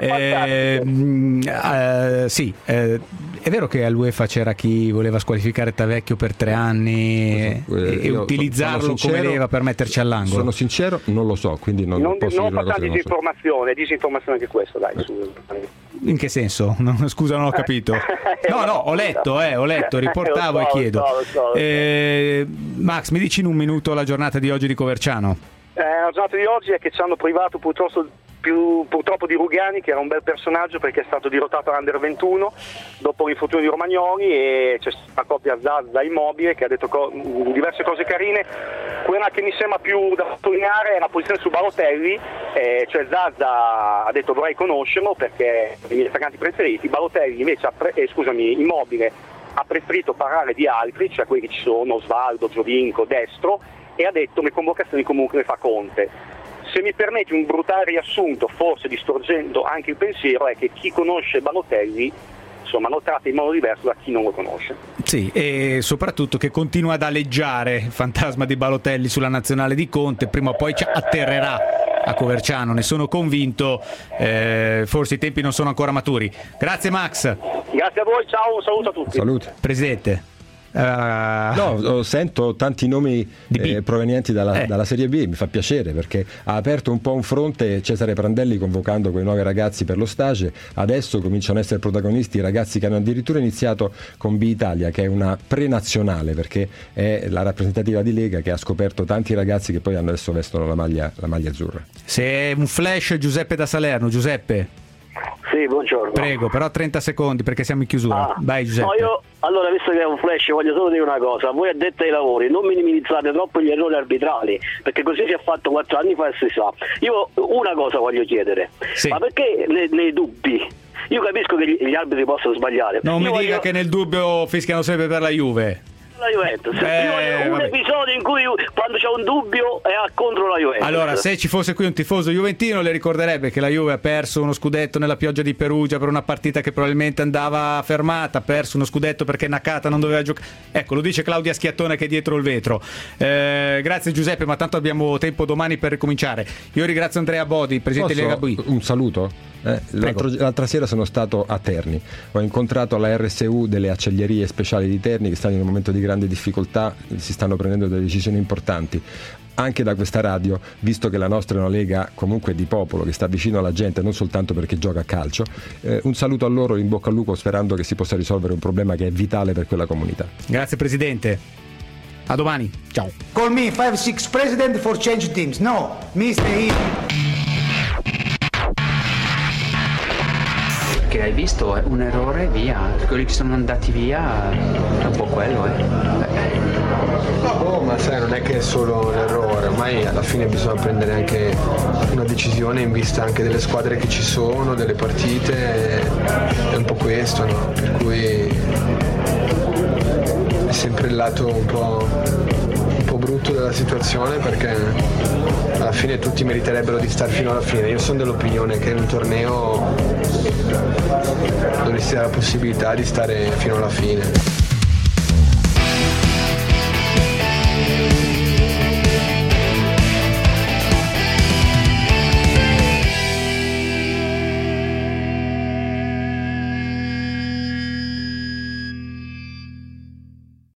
Eh, uh, sì, eh, è vero che all'UEFA c'era chi voleva squalificare Tavecchio per tre anni so, eh, e utilizzarlo sincero, come leva per metterci all'angolo. Sono sincero, non lo so, quindi non, non posso non dire una cosa disinformazione, so. disinformazione anche questo, dai. Eh. Su. In che senso? No, scusa, non ho capito. No, no, ho letto, eh, ho letto, riportavo so, e chiedo. Lo so, lo so, lo so. Eh, Max, mi dici in un minuto la giornata di oggi di Coverciano? Eh, la giornata di oggi è che ci hanno privato purtroppo Più, purtroppo di Rugani, che era un bel personaggio perché è stato dirottato all'Under ventuno dopo l'infortunio di Romagnoli, e c'è una coppia Zazza Immobile che ha detto co- diverse cose carine. Quella che mi sembra più da sottolineare è la posizione su Balotelli, eh, cioè Zazza ha detto vorrei conoscerlo perché i miei attaccanti preferiti, Balotelli invece ha pre- eh, scusami, Immobile ha preferito parlare di altri, cioè quelli che ci sono, Osvaldo, Giovinco, Destro, e ha detto le convocazioni comunque le fa Conte. Se mi permetti un brutale riassunto, forse distorcendo anche il pensiero, è che chi conosce Balotelli insomma lo tratta in modo diverso da chi non lo conosce. Sì, e soprattutto che continua ad aleggiare il fantasma di Balotelli sulla nazionale di Conte, prima o poi ci atterrerà a Coverciano, ne sono convinto, eh, forse i tempi non sono ancora maturi. Grazie Max. Grazie a voi, ciao, un saluto a tutti. Salute. Presidente. Uh... No, sento tanti nomi eh, provenienti dalla, eh. dalla Serie B, mi fa piacere perché ha aperto un po' un fronte Cesare Prandelli convocando quei nuovi ragazzi per lo stage. Adesso cominciano a essere protagonisti i ragazzi che hanno addirittura iniziato con B Italia, che è una pre-nazionale perché è la rappresentativa di Lega, che ha scoperto tanti ragazzi che poi adesso vestono la maglia, la maglia azzurra. Se un flash, Giuseppe da Salerno. Giuseppe. Sì, buongiorno. Prego, però trenta secondi perché siamo in chiusura. Ah, Vai Giuseppe. No, io, allora, visto che è un flash, voglio solo dire una cosa. Voi addetti ai lavori, non minimizzate troppo gli errori arbitrali, perché così si è fatto quattro anni fa e si sa. Io una cosa voglio chiedere, sì. Ma perché nei, nei dubbi? Io capisco che gli, gli arbitri possono sbagliare. Non io mi voglio... dica che nel dubbio fischiano sempre per la Juve. La Juventus. Eh, un vabbè. episodio in cui quando c'è un dubbio è contro la Juventus. Allora, se ci fosse qui un tifoso juventino le ricorderebbe che la Juve ha perso uno scudetto nella pioggia di Perugia per una partita che probabilmente andava fermata, ha perso uno scudetto perché Nakata non doveva giocare. Ecco, lo dice Claudia Schiattone che è dietro il vetro. Eh, grazie Giuseppe, ma tanto abbiamo tempo domani per ricominciare. Io ringrazio Andrea Bodi, presidente Posso Lega B. un saluto? Eh, l'altro, l'altra sera sono stato a Terni, ho incontrato alla R S U delle acciaierie speciali di Terni che stanno in un momento di grande difficoltà, si stanno prendendo delle decisioni importanti. Anche da questa radio, visto che la nostra è una lega comunque di popolo che sta vicino alla gente, non soltanto perché gioca a calcio, eh, un saluto a loro, in bocca al lupo, sperando che si possa risolvere un problema che è vitale per quella comunità. Grazie presidente, a domani, ciao. Call me five six president for change teams. No, mister Che hai visto è un errore, via. Quelli che sono andati via è un po' quello, eh. Oh, ma sai, non è che è solo l'errore, ormai alla fine bisogna prendere anche una decisione in vista anche delle squadre che ci sono, delle partite, è un po' questo, no? Per cui è sempre il lato un po', un po' brutto della situazione, perché alla fine tutti meriterebbero di stare fino alla fine. Io sono dell'opinione che in un torneo dovresti dare la possibilità di stare fino alla fine.